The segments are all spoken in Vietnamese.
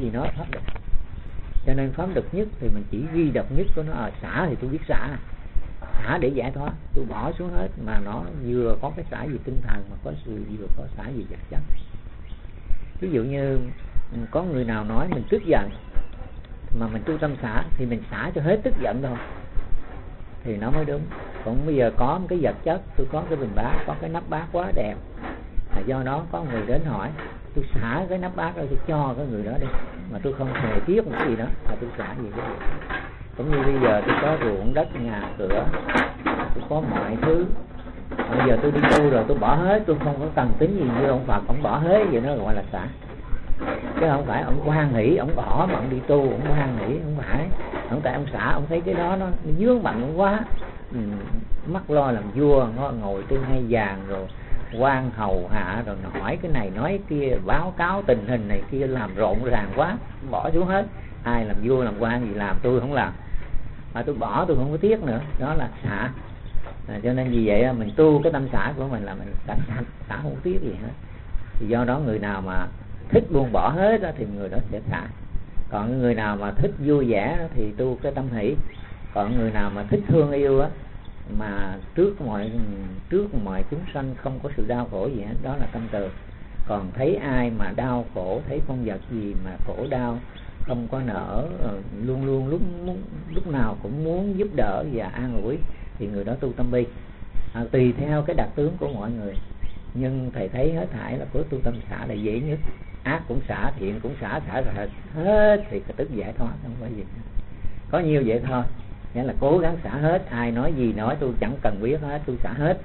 gì nói pháp độc. Cho nên pháp độc nhất thì mình chỉ ghi độc nhất của nó. Xả thì tôi biết xả để giải thoát, tôi bỏ xuống hết, mà nó vừa có cái xả về tinh thần mà có sự vừa có xả về vật chất. Ví dụ như có người nào nói mình tức giận mà mình tu tâm xả thì mình xả cho hết tức giận thôi thì nó mới đúng. Còn bây giờ có một cái vật chất, tôi có cái bình bát, có cái nắp bát quá đẹp, do đó có người đến hỏi, tôi xả cái nắp bát đó, tôi cho cái người đó đi, mà tôi không hề tiếc một cái gì đó, mà tôi xả gì cái gì. Cũng như bây giờ tôi có ruộng đất, nhà cửa, tôi có mọi thứ, bây giờ tôi đi tu rồi tôi bỏ hết, tôi không có cần tính gì như ông Phật, ông bỏ hết vậy nó gọi là xả. Chứ không phải ông hoan hỷ, ông bỏ mà ông đi tu, ông hoan hỷ, không phải. Ông tại ông xả, ông thấy cái đó nó vướng bận quá, mắc lo làm vua, ngồi trên hay vàng rồi quan hầu hạ rồi hỏi cái này nói kia, báo cáo tình hình này kia, làm rộn ràng quá, bỏ xuống hết. Ai làm vua làm quan gì làm, tôi không làm, mà tôi bỏ, tôi không có tiếc nữa, đó là xả. Cho nên vì vậy mình tu cái tâm xả của mình là mình xả không tiếc gì hết. Thì do đó người nào mà thích buông bỏ hết thì người đó sẽ xả. Còn người nào mà thích vui vẻ thì tu cái tâm hỷ. Còn người nào mà thích thương yêu mà trước mọi chúng sanh không có sự đau khổ gì hết, đó là tâm từ. Còn thấy ai mà đau khổ, thấy con vật gì mà khổ đau không có nỡ, luôn luôn lúc nào cũng muốn giúp đỡ và an ủi, thì người đó tu tâm bi. Tùy theo cái đặc tướng của mọi người, nhưng thầy thấy hết thảy là của tu tâm xả là dễ nhất. Ác cũng xả, thiện cũng xả hết thì tức giải thoát, không phải gì. Có nhiều vậy thôi, nghĩa là cố gắng xả hết, ai nói gì nói tôi chẳng cần biết hết, tôi xả hết.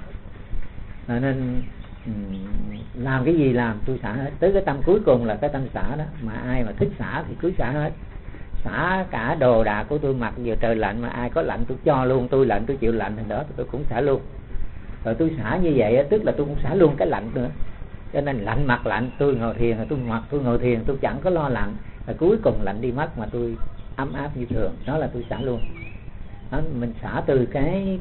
Nên làm cái gì làm tôi xả hết. Tới cái tâm cuối cùng là cái tâm xả đó, mà ai mà thích xả thì cứ xả hết. Xả cả đồ đạc của tôi, mặc giờ trời lạnh mà ai có lạnh tôi cho luôn, tôi lạnh tôi chịu lạnh thì đó tôi cũng xả luôn. Rồi tôi xả như vậy tức là tôi cũng xả luôn cái lạnh nữa. Cho nên lạnh mặc lạnh, tôi ngồi thiền tôi ngồi thiền tôi chẳng có lo lạnh, rồi cuối cùng lạnh đi mất mà tôi ấm áp như thường, đó là tôi xả luôn. Đó, mình xả từ cái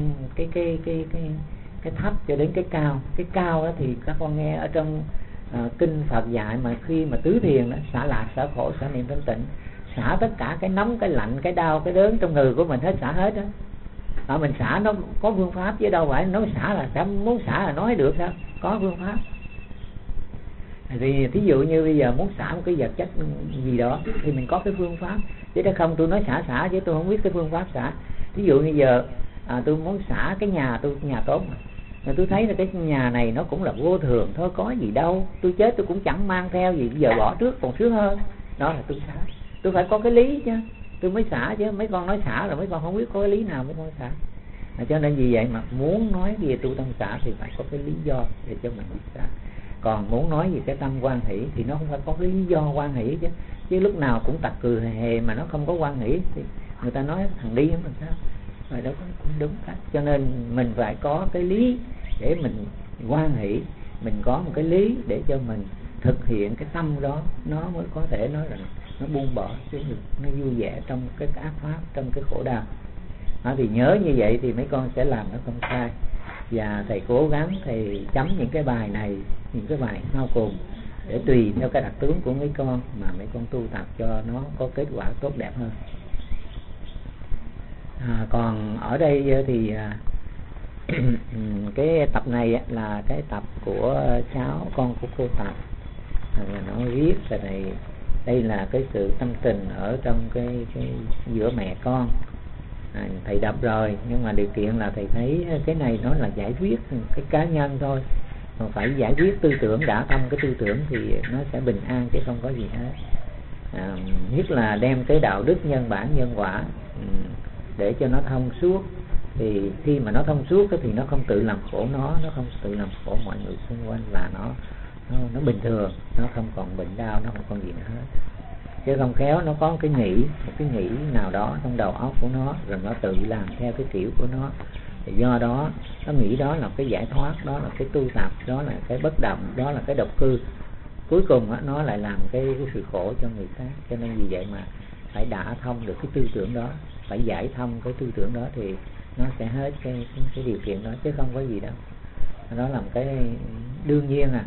thấp cho đến cái cao. Cái cao đó thì các con nghe ở trong kinh Phật dạy, mà khi mà tứ thiền đó, xả lạc, xả khổ, xả niệm thanh tịnh, xả tất cả cái nóng, cái lạnh, cái đau, cái đớn trong người của mình hết, xả hết đó. Mình xả nó có phương pháp chứ đâu phải nói xả là muốn xả là nói được sao, có phương pháp. Thì thí dụ như bây giờ muốn xả một cái vật chất gì đó thì mình có cái phương pháp, chứ đó không tôi nói xả chứ tôi không biết cái phương pháp xả. Thí dụ như giờ tôi muốn xả cái nhà tôi, nhà tốt mà tôi thấy là cái nhà này nó cũng là vô thường thôi, có gì đâu, tôi chết tôi cũng chẳng mang theo gì, bây giờ bỏ trước còn sướng hơn, đó là tôi xả. Tôi phải có cái lý chứ tôi mới xả, chứ mấy con nói xả rồi mấy con không biết có cái lý nào mấy con xả. Cho nên vì vậy mà muốn nói về tu tâm xả thì phải có cái lý do để cho mình biết xả. Còn muốn nói về cái tâm quan hỷ thì nó không phải có cái lý do quan hỷ chứ lúc nào cũng tặc cười hề mà nó không có quan hỷ thì người ta nói thằng đi làm sao, rồi đó cũng đúng cách. Cho nên mình phải có cái lý để mình quan hỷ, mình có một cái lý để cho mình thực hiện cái tâm đó, nó mới có thể nói là nó buông bỏ chứ được, nó vui vẻ trong cái ác pháp, trong cái khổ đau. Thì nhớ như vậy thì mấy con sẽ làm nó không sai. Và thầy cố gắng thầy chấm những cái bài này, những cái bài sau cùng để tùy theo cái đặc tướng của mấy con mà mấy con tu tập cho nó có kết quả tốt đẹp hơn. Còn ở đây thì cái tập này là cái tập của cháu con của cô Tập, nó viết là đây là cái sự tâm tình ở trong cái giữa mẹ con. Thầy đọc rồi nhưng mà điều kiện là thầy thấy cái này nó là giải quyết cái cá nhân thôi, còn phải giải quyết tư tưởng, đã thông cái tư tưởng thì nó sẽ bình an chứ không có gì hết. Nhất là đem cái đạo đức nhân bản nhân quả để cho nó thông suốt, thì khi mà nó thông suốt thì nó không tự làm khổ nó không tự làm khổ mọi người xung quanh, và nó bình thường, nó không còn bệnh đau, nó không còn gì nữa hết. Chứ không khéo nó có một cái nghĩ nào đó trong đầu óc của nó, rồi nó tự làm theo cái kiểu của nó, thì do đó nó nghĩ đó là cái giải thoát, đó là cái tu tập, đó là cái bất động, đó là cái độc cư. Cuối cùng nó lại làm cái sự khổ cho người khác. Cho nên vì vậy mà phải đả thông được cái tư tưởng đó, phải giải thông cái tư tưởng đó thì nó sẽ hết cái điều kiện đó, chứ không có gì đâu. Đó là một cái đương nhiên.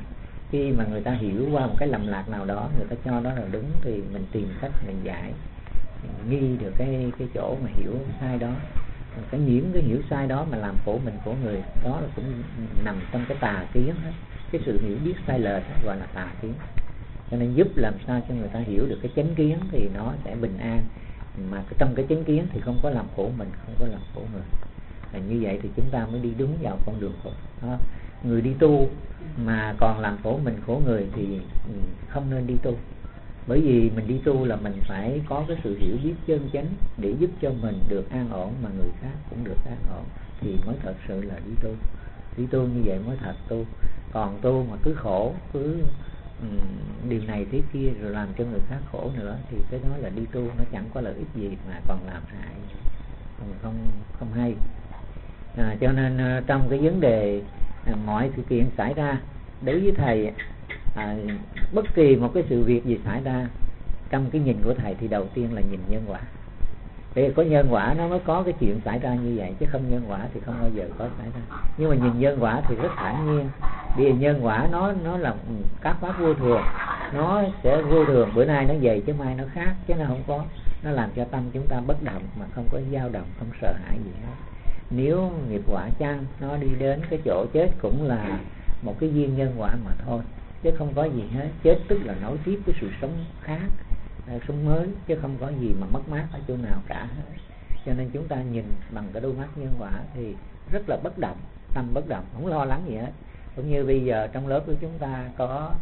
Khi mà người ta hiểu qua một cái lầm lạc nào đó, người ta cho đó là đúng, thì mình tìm cách mình giải, mình nghi được cái chỗ mà hiểu sai đó. Cái hiểu sai đó mà làm khổ mình khổ người, đó là cũng nằm trong cái tà kiến hết. Cái sự hiểu biết sai lệch đó gọi là tà kiến. Cho nên giúp làm sao cho người ta hiểu được cái chánh kiến thì nó sẽ bình an. Mà trong cái chánh kiến thì không có làm khổ mình, không có làm khổ người. Như vậy thì chúng ta mới đi đúng vào con đường khổ đó. Người đi tu mà còn làm khổ mình khổ người thì không nên đi tu. Bởi vì mình đi tu là mình phải có cái sự hiểu biết chân chánh để giúp cho mình được an ổn, mà người khác cũng được an ổn, thì mới thật sự là đi tu. Đi tu như vậy mới thật tu. Còn tu mà cứ khổ, cứ điều này thế kia rồi làm cho người khác khổ nữa, thì cái đó là đi tu nó chẳng có lợi ích gì mà còn làm hại, không hay. Cho nên trong cái vấn đề mọi sự kiện xảy ra đối với thầy, bất kỳ một cái sự việc gì xảy ra trong cái nhìn của thầy thì đầu tiên là nhìn nhân quả. Vì có nhân quả nó mới có cái chuyện xảy ra như vậy, chứ không nhân quả thì không bao giờ có xảy ra. Nhưng mà nhìn nhân quả thì rất thản nhiên, vì nhân quả nó là các pháp vô thường, nó sẽ vô thường, bữa nay nó vậy chứ mai nó khác, chứ nó không có. Nó làm cho tâm chúng ta bất động, mà không có dao động, không sợ hãi gì hết. Nếu nghiệp quả chăng nó đi đến cái chỗ chết cũng là một cái duyên nhân quả mà thôi, chứ không có gì hết. Chết tức là nối tiếp cái sự sống khác, sống mới, chứ không có gì mà mất mát ở chỗ nào cả. Cho nên chúng ta nhìn bằng cái đôi mắt nhân quả thì rất là bất động, tâm bất động, không lo lắng gì hết. Cũng như bây giờ trong lớp của chúng ta có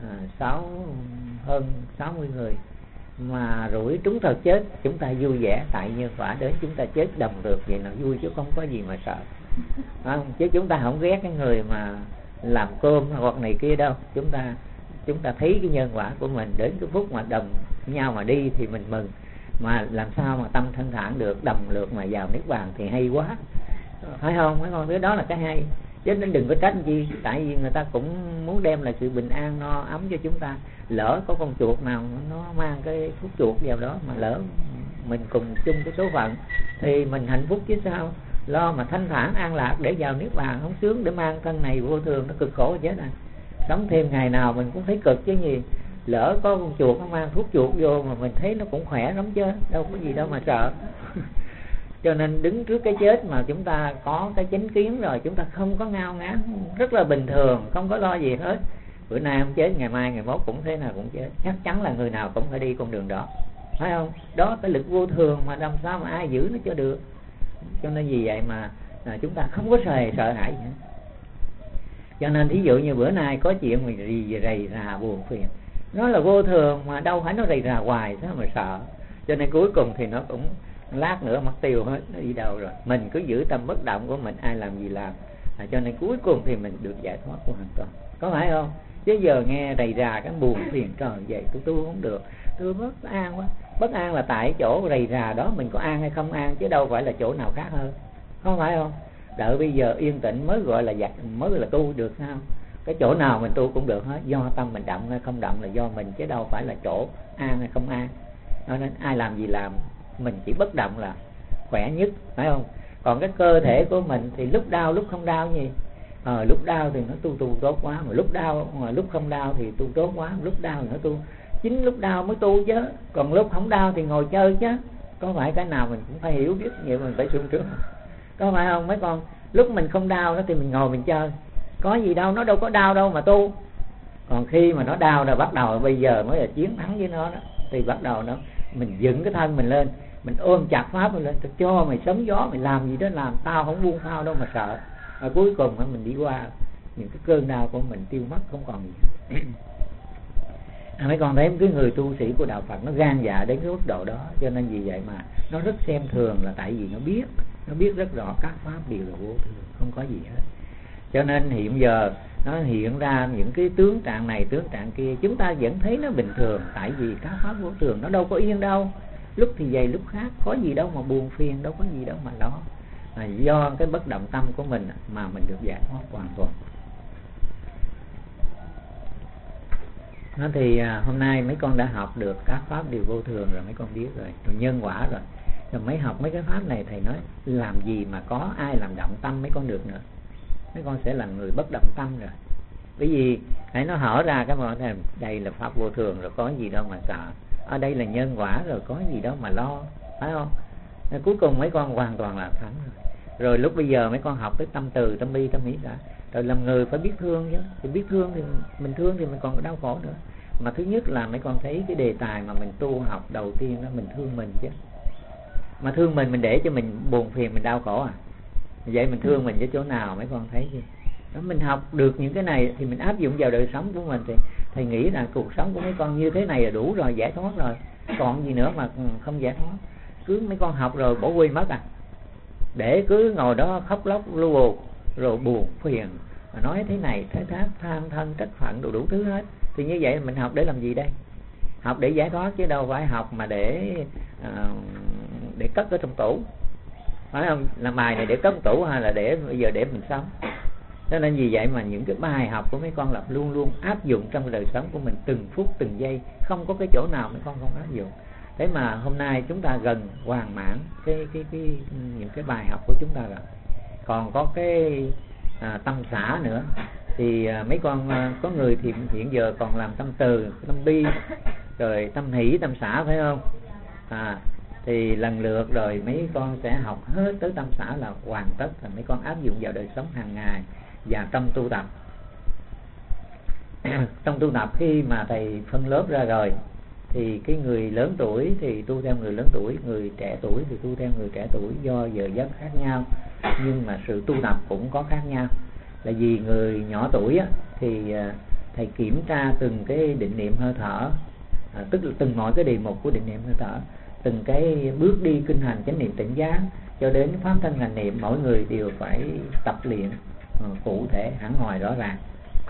hơn 60 người, mà rủi trúng thật chết, chúng ta vui vẻ tại nhân quả đến, chúng ta chết đồng được vậy là vui, chứ không có gì mà sợ. Chứ chúng ta không ghét cái người mà làm cơm hoặc này kia đâu. Chúng ta thấy cái nhân quả của mình, đến cái phút mà đồng nhau mà đi thì mình mừng. Mà làm sao mà tâm thanh thản được, đồng lượt mà vào niết bàn thì hay quá, phải không mấy con? Cái đó là cái hay, chứ nên đừng có trách gì. Tại vì người ta cũng muốn đem lại sự bình an no ấm cho chúng ta. Lỡ có con chuột nào nó mang cái thuốc chuột vào đó, mà lỡ mình cùng chung cái số phận thì mình hạnh phúc chứ sao. Lo mà thanh thản an lạc để vào niết bàn không sướng, để mang thân này vô thường nó cực khổ chết này. Sống thêm ngày nào mình cũng thấy cực chứ gì. Lỡ có con chuột nó mang thuốc chuột vô mà mình thấy nó cũng khỏe lắm chứ, đâu có gì đâu mà sợ. Cho nên đứng trước cái chết mà chúng ta có cái chánh kiến rồi, chúng ta không có ngao ngán, rất là bình thường, không có lo gì hết. Bữa nay không chết, ngày mai ngày mốt cũng thế nào cũng chết, chắc chắn là người nào cũng phải đi con đường đó, phải không? Đó cái lực vô thường mà làm sao mà ai giữ nó cho được. Cho nên vì vậy mà chúng ta không có sợ hãi gì hết. Cho nên thí dụ như bữa nay có chuyện mà gì rầy rà buồn phiền, nó là vô thường mà đâu phải nó rầy rà hoài, sao mà sợ. Cho nên cuối cùng thì nó cũng lát nữa mất tiêu hết, nó đi đâu rồi. Mình cứ giữ tâm bất động của mình, ai làm gì làm. Cho nên cuối cùng thì mình được giải thoát của hoàn toàn, có phải không? Chứ giờ nghe rầy rà cái buồn phiền, trời vậy tôi không được, tôi bất an quá. Bất an là tại chỗ rầy rà đó mình có an hay không an, chứ đâu phải là chỗ nào khác hơn, không phải không? Đợi bây giờ yên tĩnh mới gọi là mới là tu được sao? Cái chỗ nào mình tu cũng được hết, do tâm mình động hay không động là do mình, chứ đâu phải là chỗ an hay không an. Nên ai làm gì làm, mình chỉ bất động là khỏe nhất, phải không? Còn cái cơ thể của mình thì lúc đau lúc không đau gì. Lúc đau thì nó tu tốt quá, mà lúc không đau thì tu tốt quá, lúc đau thì nó tu. Chính lúc đau mới tu chứ, còn lúc không đau thì ngồi chơi chứ. Có phải cái nào mình cũng phải hiểu biết vậy, mình phải sung trước, có phải không mấy con? Lúc mình không đau đó thì mình ngồi mình chơi, có gì đâu, nó đâu có đau đâu mà tu. Còn khi mà nó đau rồi bắt đầu bây giờ mới là chiến thắng với nó đó, thì bắt đầu nó mình dựng cái thân mình lên, mình ôm chặt pháp mình lên, tôi cho mày sấm gió, mày làm gì đó làm, tao không buông thao đâu mà sợ. Và cuối cùng mình đi qua những cái cơn đau của mình tiêu mất, không còn gì. Mấy con thấy cái người tu sĩ của đạo Phật nó gan dạ đến cái mức độ đó, cho nên vì vậy mà nó rất xem thường, là tại vì nó biết rất rõ các pháp đều là vô thường, không có gì hết. Cho nên hiện giờ nó hiện ra những cái tướng trạng này tướng trạng kia, chúng ta vẫn thấy nó bình thường, tại vì các pháp vô thường nó đâu có yên đâu, lúc thì vậy lúc khác, có gì đâu mà buồn phiền, đâu có gì đâu mà lo. Do cái bất động tâm của mình mà mình được giải thoát hoàn toàn. Nó thì hôm nay mấy con đã học được các pháp đều vô thường rồi, mấy con biết rồi nhân quả rồi. Rồi mấy học mấy cái pháp này thầy nói làm gì mà có ai làm động tâm mấy con được nữa. Mấy con sẽ là người bất động tâm rồi. Bởi vì hãy nó hở ra cái mà đây là pháp vô thường rồi, có gì đâu mà sợ, ở đây là nhân quả rồi, có gì đâu mà lo, phải không? Nên cuối cùng mấy con hoàn toàn là thắng rồi. Lúc bây giờ mấy con học tới tâm từ, tâm bi, tâm hỷ xã, rồi làm người phải biết thương chứ. Thì biết thương thì mình thương thì mình còn có đau khổ nữa. Mà thứ nhất là mấy con thấy cái đề tài mà mình tu học đầu tiên đó, mình thương mình chứ. Mà thương mình để cho mình buồn phiền, mình đau khổ à? Vậy mình thương mình cái chỗ nào mấy con thấy chứ? Đó, mình học được những cái này thì mình áp dụng vào đời sống của mình, thì thầy nghĩ là cuộc sống của mấy con như thế này là đủ rồi, giải thoát rồi. Còn gì nữa mà không giải thoát? Cứ mấy con học rồi bỏ quên mất à? Để cứ ngồi đó khóc lóc lu bù, rồi buồn phiền, nói thế này thế khác, than thân trách phận đủ thứ hết. Thì như vậy mình học để làm gì đây? Học để giải thoát chứ đâu phải học mà để cất ở trong tủ, phải không? Làm bài này để cất trong tủ hay là để bây giờ để mình sống? Cho nên vì vậy mà những cái bài học của mấy con là luôn luôn áp dụng trong đời sống của mình, từng phút từng giây, không có cái chỗ nào mấy con không áp dụng. Thế mà hôm nay chúng ta gần hoàn mãn những cái bài học của chúng ta rồi. Còn có cái tâm xả nữa. Thì mấy con có người thì hiện giờ còn làm tâm từ, tâm bi, rồi tâm hỷ, tâm xả, phải không? Thì lần lượt rồi mấy con sẽ học hết tới tâm xả là hoàn tất, là mấy con áp dụng vào đời sống hàng ngày và trong tu tập. Trong tu tập khi mà thầy phân lớp ra rồi thì cái người lớn tuổi thì tu theo người lớn tuổi, người trẻ tuổi thì tu theo người trẻ tuổi, do giờ giấc khác nhau nhưng mà sự tu tập cũng có khác nhau. Là vì người nhỏ tuổi thì thầy kiểm tra từng cái định niệm hơi thở, tức là từng mọi cái đề mục của định niệm hơi thở, từng cái bước đi kinh hành chánh niệm tỉnh giác cho đến pháp thân hành niệm, mỗi người đều phải tập luyện cụ thể hẳn hoài rõ ràng.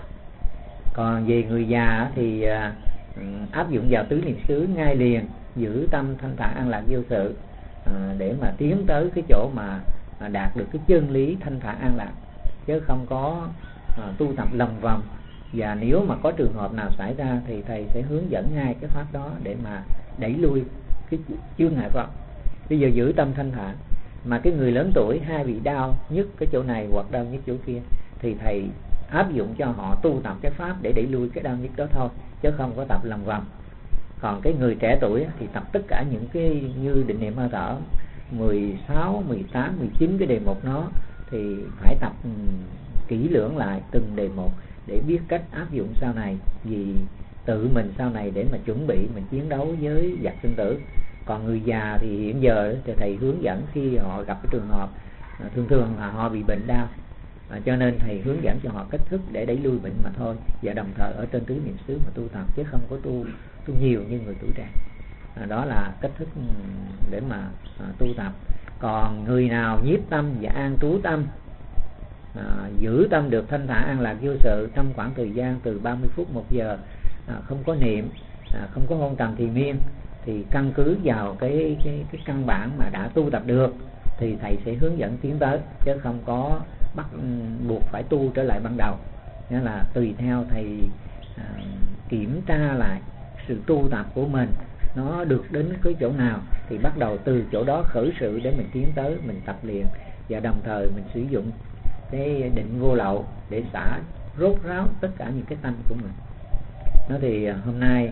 Còn về người già thì áp dụng vào tứ niệm xứ ngay liền, giữ tâm thanh thản an lạc vô sự, để mà tiến tới cái chỗ mà đạt được cái chân lý thanh thản an lạc, chứ không có tu tập lòng vòng. Và nếu mà có trường hợp nào xảy ra thì thầy sẽ hướng dẫn ngay cái pháp đó để mà đẩy lui cái chướng ngại vật. Bây giờ giữ tâm thanh thản, mà cái người lớn tuổi hay bị đau nhức cái chỗ này hoặc đau nhức chỗ kia thì thầy áp dụng cho họ tu tập cái pháp để đẩy lui cái đau nhức đó thôi, chứ không có tập lòng vòng. Còn cái người trẻ tuổi thì tập tất cả những cái như định niệm hơi thở 16, 18, 19 cái đề mục nó thì phải tập kỹ lưỡng lại từng đề mục để biết cách áp dụng sau này, vì tự mình sau này để mà chuẩn bị mình chiến đấu với giặc sinh tử. Còn người già thì hiện giờ thì thầy hướng dẫn khi họ gặp cái trường hợp thường là họ bị bệnh đau, cho nên thầy hướng dẫn cho họ cách thức để đẩy lui bệnh mà thôi, và đồng thời ở trên tứ niệm xứ mà tu tập, chứ không có tu nhiều như người tuổi trẻ. Đó là cách thức để mà tu tập. Còn người nào nhiếp tâm và an trú tâm, giữ tâm được thanh thản an lạc vô sự trong khoảng thời gian từ 30 phút 1 giờ, không có niệm, không có hôn trầm thì miên, thì căn cứ vào cái căn bản mà đã tu tập được thì thầy sẽ hướng dẫn tiến tới, chứ không có bắt buộc phải tu trở lại ban đầu. Nghĩa là tùy theo thầy kiểm tra lại sự tu tập của mình nó được đến cái chỗ nào thì bắt đầu từ chỗ đó khởi sự để mình tiến tới, mình tập luyện, và đồng thời mình sử dụng cái định vô lậu để xả rốt ráo tất cả những cái tâm của mình. Nó thì hôm nay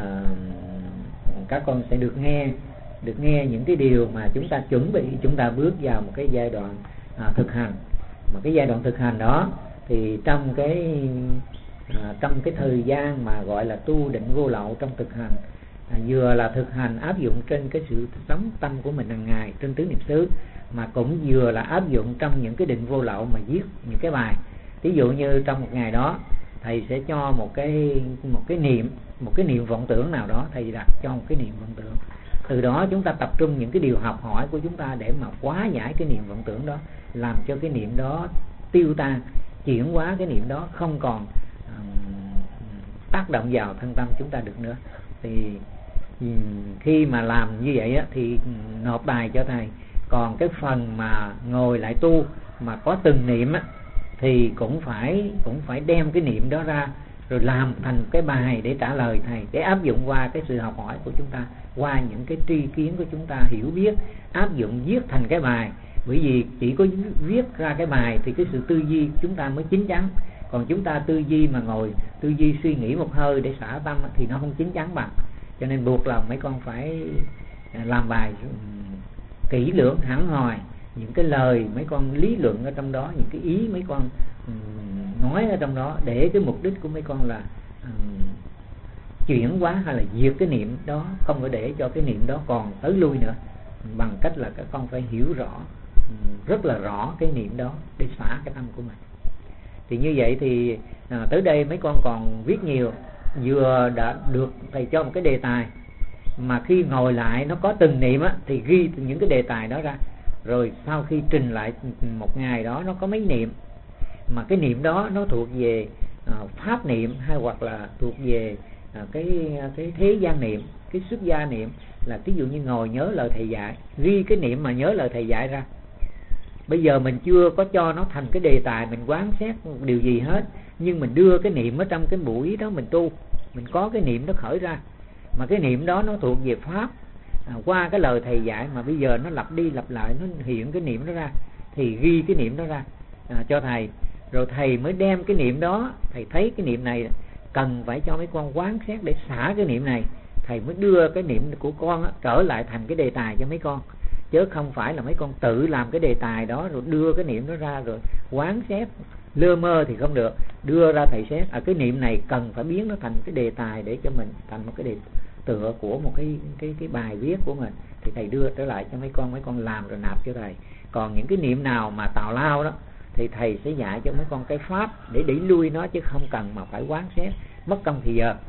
các con sẽ được nghe những cái điều mà chúng ta chuẩn bị, chúng ta bước vào một cái giai đoạn thực hành. Mà cái giai đoạn thực hành đó thì trong cái thời gian mà gọi là tu định vô lậu trong thực hành, vừa là thực hành áp dụng trên cái sự sống tâm của mình hàng ngày trên tứ niệm xứ, mà cũng vừa là áp dụng trong những cái định vô lậu mà viết những cái bài. Ví dụ như trong một ngày đó thầy sẽ cho một cái niệm vọng tưởng nào đó, thầy đặt cho một cái niệm vọng tưởng. Từ đó chúng ta tập trung những cái điều học hỏi của chúng ta để mà hóa giải cái niệm vọng tưởng đó, làm cho cái niệm đó tiêu tan, chuyển hóa cái niệm đó không còn tác động vào thân tâm chúng ta được nữa. Thì khi mà làm như vậy á, thì nộp bài cho thầy. Còn cái phần mà ngồi lại tu mà có từng niệm á, thì cũng phải đem cái niệm đó ra rồi làm thành cái bài để trả lời thầy, để áp dụng qua cái sự học hỏi của chúng ta, qua những cái tri kiến của chúng ta hiểu biết, áp dụng viết thành cái bài. Bởi vì chỉ có viết ra cái bài thì cái sự tư duy chúng ta mới chín chắn. Còn chúng ta tư duy mà ngồi tư duy suy nghĩ một hơi để xả tâm thì nó không chín chắn bằng. Cho nên buộc lòng mấy con phải làm bài kỹ lưỡng hẳn hoài, những cái lời mấy con lý luận ở trong đó, những cái ý mấy con nói ở trong đó, để cái mục đích của mấy con là chuyển hóa hay là diệt cái niệm đó, không có để cho cái niệm đó còn tới lui nữa, bằng cách là các con phải hiểu rõ, rất là rõ cái niệm đó để xả cái tâm của mình. Thì như vậy thì tới đây mấy con còn viết nhiều, vừa đã được thầy cho một cái đề tài, mà khi ngồi lại nó có từng niệm á, thì ghi những cái đề tài đó ra, rồi sau khi trình lại một ngày đó nó có mấy niệm, mà cái niệm đó nó thuộc về pháp niệm hay hoặc là thuộc về cái thế gian niệm, cái xuất gia niệm, là ví dụ như ngồi nhớ lời thầy dạy, ghi cái niệm mà nhớ lời thầy dạy ra. Bây giờ mình chưa có cho nó thành cái đề tài mình quán xét điều gì hết, nhưng mình đưa cái niệm ở trong cái buổi đó mình tu, mình có cái niệm nó khởi ra, mà cái niệm đó nó thuộc về pháp, qua cái lời thầy dạy, mà bây giờ nó lặp đi lặp lại, nó hiện cái niệm đó ra, thì ghi cái niệm đó ra cho thầy, rồi thầy mới đem cái niệm đó, thầy thấy cái niệm này cần phải cho mấy con quán xét để xả cái niệm này, thầy mới đưa cái niệm của con trở lại thành cái đề tài cho mấy con, chứ không phải là mấy con tự làm cái đề tài đó rồi đưa cái niệm đó ra rồi quán xét lơ mơ thì không được. Đưa ra thầy xét cái niệm này cần phải biến nó thành cái đề tài để cho mình thành một cái đề tựa của một cái bài viết của mình, thì thầy đưa trở lại cho mấy con làm rồi nạp cho thầy. Còn những cái niệm nào mà tào lao đó thì thầy sẽ dạy cho mấy con cái pháp để đẩy lui nó, chứ không cần mà phải quán xét mất công thì giờ.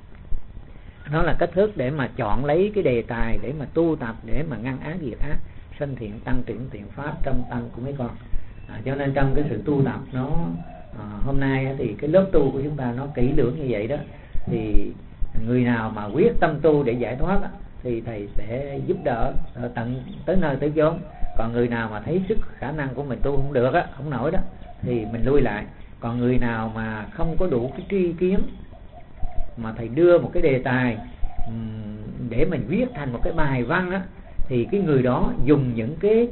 Nó là cách thức để mà chọn lấy cái đề tài để mà tu tập, để mà ngăn ác diệt ác, sanh thiện tăng trưởng thiện pháp trong tâm của mấy con. Cho nên trong cái sự tu tập nó hôm nay thì cái lớp tu của chúng ta nó kỹ lưỡng như vậy đó, thì người nào mà quyết tâm tu để giải thoát thì thầy sẽ giúp đỡ tận tới nơi tới chốn. Còn người nào mà thấy sức khả năng của mình tu không được không nổi đó, thì mình lui lại. Còn người nào mà không có đủ cái tri kiến, mà thầy đưa một cái đề tài để mình viết thành một cái bài văn thì cái người đó dùng những cái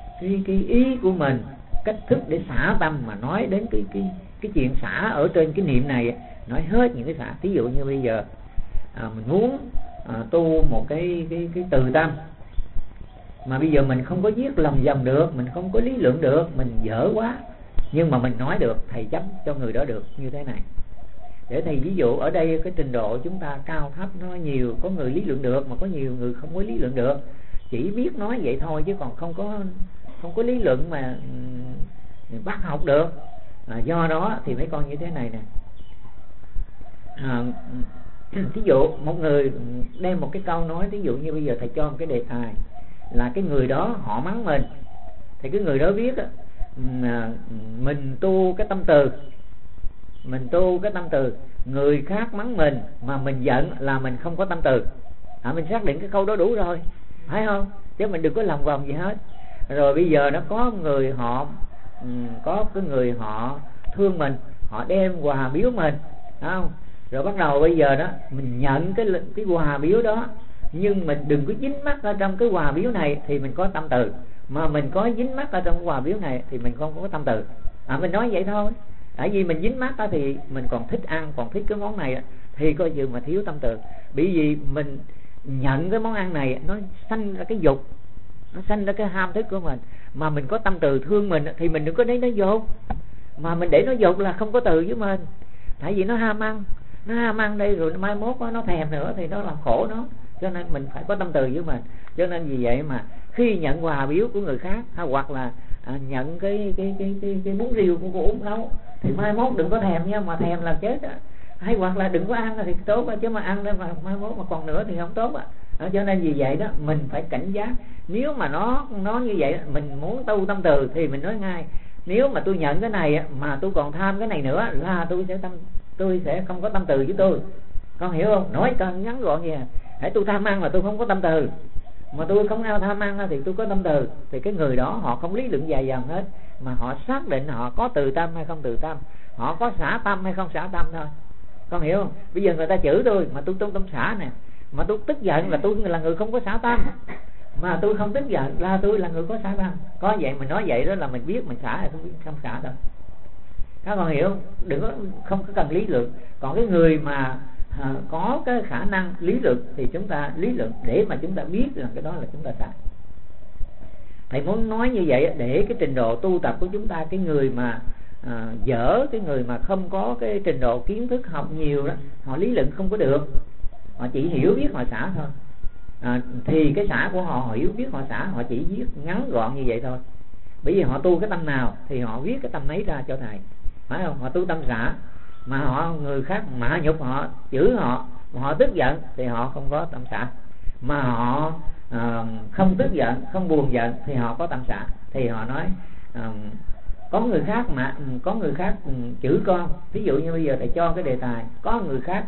ý của mình, cách thức để xả tâm, mà nói đến cái chuyện xả ở trên cái niệm này, nói hết những cái xả. Ví dụ như bây giờ mình muốn tu một cái từ tâm, mà bây giờ mình không có viết lòng vòng được, mình không có lý luận được, mình dở quá, nhưng mà mình nói được, thầy chấp cho người đó được như thế này. Để thầy ví dụ ở đây cái trình độ chúng ta cao thấp nó nhiều, có người lý luận được mà có nhiều người không có lý luận được, chỉ biết nói vậy thôi chứ còn không có lý luận mà bắt học được. Do đó thì mấy con như thế này nè, ví dụ một người đem một cái câu nói, ví dụ như bây giờ thầy cho một cái đề tài là cái người đó họ mắng mình, thì cái người đó viết mình tu cái tâm từ, mình tu cái tâm từ, người khác mắng mình mà mình giận là mình không có tâm từ. Mình xác định cái câu đó đủ rồi, phải không? Chứ mình đừng có lòng vòng gì hết. Rồi bây giờ nó có người họ có cái người họ thương mình, họ đem quà biếu mình, phải không? Rồi bắt đầu bây giờ đó mình nhận cái quà biếu đó, nhưng mình đừng có dính mắc ở trong cái quà biếu này thì mình có tâm từ, mà mình có dính mắc ở trong cái quà biếu này thì mình không có tâm từ. Mình nói vậy thôi. Tại vì mình dính mắc thì mình còn thích ăn, còn thích cái món này thì coi như mà thiếu tâm từ. Bởi vì mình nhận cái món ăn này nó sanh ra cái dục, nó sanh ra cái ham thích của mình, mà mình có tâm từ thương mình thì mình đừng có để nó dục. Mà mình để nó dục là không có từ với mình, tại vì nó ham ăn, đây rồi mai mốt nó thèm nữa thì nó làm khổ nó. Cho nên mình phải có tâm từ với mình. Cho nên vì vậy mà khi nhận quà biếu của người khác, hoặc là nhận cái bún riêu của cô Út nấu, thì mai mốt đừng có thèm nha, mà thèm là chết hay hoặc là đừng có ăn thì tốt chứ mà ăn lên mà mai mốt mà còn nữa thì không tốt cho nên vì vậy đó mình phải cảnh giác. Nếu mà nó như vậy, mình muốn tu tâm từ thì mình nói ngay, nếu mà tôi nhận cái này mà tôi còn tham cái này nữa là tôi sẽ không có tâm từ với tôi. Con hiểu không? Nói cần ngắn gọn vậy. Hãy tôi tham ăn mà tôi không có tâm từ, mà tôi không ao tham ăn thì tôi có tâm từ, thì cái người đó họ không lý luận dài dòng hết, mà họ xác định họ có từ tâm hay không từ tâm, họ có xả tâm hay không xả tâm thôi. Con hiểu không? Bây giờ người ta chửi tôi mà tôi tâm xả nè, mà tôi tức giận là tôi là người không có xả tâm, mà tôi không tức giận là tôi là người có xả tâm. Có vậy mình nói vậy đó là mình biết mình xả hay không biết không xả đâu. Các con hiểu không? Không có cần lý luận. Còn cái người mà có cái khả năng lý luận thì chúng ta lý luận để mà chúng ta biết rằng cái đó là chúng ta sai. Thầy muốn nói như vậy để cái trình độ tu tập của chúng ta, cái người mà dở, cái người mà không có cái trình độ kiến thức học nhiều đó, họ lý luận không có được, họ chỉ hiểu biết họ xả thôi. Thì cái xả của họ hiểu biết họ xả, họ chỉ viết ngắn gọn như vậy thôi. Bởi vì họ tu cái tâm nào thì họ viết cái tâm ấy ra cho thầy, phải không? Họ tu tâm xả, mà người khác mạ nhục họ, chửi họ, mà họ tức giận thì họ không có tâm xả. Mà họ không tức giận, không buồn giận thì họ có tâm xả. Thì họ nói có người khác chửi con, ví dụ như bây giờ thầy cho cái đề tài có người khác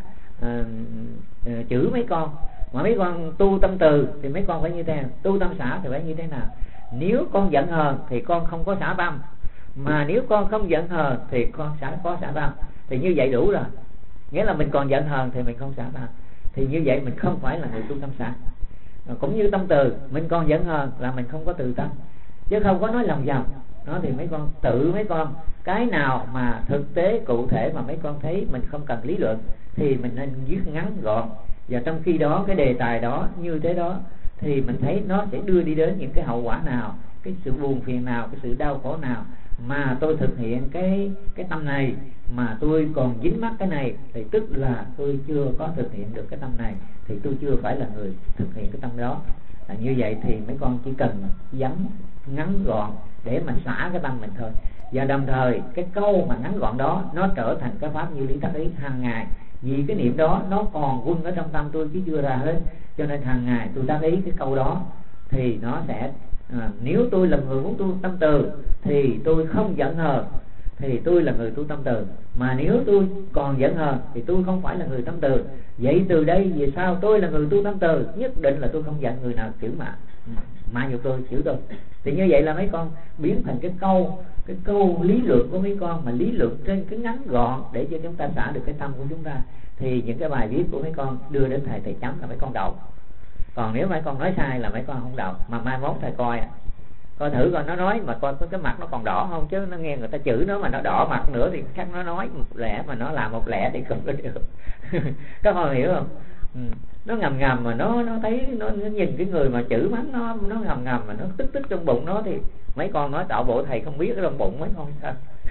chửi mấy con, mà mấy con tu tâm từ thì mấy con phải như thế nào, tu tâm xả thì phải như thế nào. Nếu con giận hờn thì con không có xả tâm, mà nếu con không giận hờn thì con có xả tâm. Thì như vậy đủ rồi, nghĩa là mình còn giận hờn thì mình không xả tâm, thì như vậy mình không phải là người tu tâm xả. Cũng như tâm từ, mình còn giận hờn là mình không có từ tâm, chứ không có nói lòng vòng. Đó thì mấy con cái nào mà thực tế cụ thể mà mấy con thấy mình không cần lý luận thì mình nên viết ngắn gọn. Và trong khi đó cái đề tài đó như thế đó thì mình thấy nó sẽ đưa đi đến những cái hậu quả nào, cái sự buồn phiền nào, cái sự đau khổ nào. Mà tôi thực hiện cái tâm này mà tôi còn dính mắc cái này thì tức là tôi chưa có thực hiện được cái tâm này, thì tôi chưa phải là người thực hiện cái tâm đó. Như vậy thì mấy con chỉ cần vắn ngắn gọn để mà xả cái tâm mình thôi. Và đồng thời cái câu mà ngắn gọn đó nó trở thành cái pháp như lý tác ý hàng ngày. Vì cái niệm đó nó còn quân ở trong tâm tôi chứ chưa ra hết, cho nên hàng ngày tôi tác ý cái câu đó thì nó sẽ nếu tôi là người muốn tu tâm từ thì tôi không giận hờn thì tôi là người tu tâm từ, mà nếu tôi còn giận hờn thì tôi không phải là người tâm từ. Vậy từ đây về sau tôi là người tu tâm từ, nhất định là tôi không giận người nào chửi mạ nhục tôi, chửi tôi. Thì như vậy là mấy con biến thành cái câu lý luận của mấy con, mà lý luận trên cái ngắn gọn để cho chúng ta xả được cái tâm của chúng ta. Thì những cái bài viết của mấy con đưa đến thầy chấm là mấy con đậu. Còn nếu mấy con nói sai là mấy con không đậu. Mà mai mốt thầy coi thử coi nó nói mà coi cái mặt nó còn đỏ không, chứ nó nghe người ta chửi nó mà nó đỏ mặt nữa thì chắc nó nói một lẽ mà nó làm một lẽ thì không có được. Các con hiểu không? Nó ngầm mà nó thấy nó nhìn cái người mà chửi mắng nó ngầm mà nó tức trong bụng nó, thì mấy con nói tạo bộ thầy không biết ở trong bụng mấy con sao.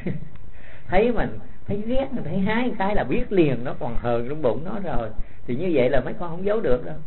Thấy ghét, mình thấy hái cái là biết liền nó còn hờn trong bụng nó rồi. Thì như vậy là mấy con không giấu được đâu.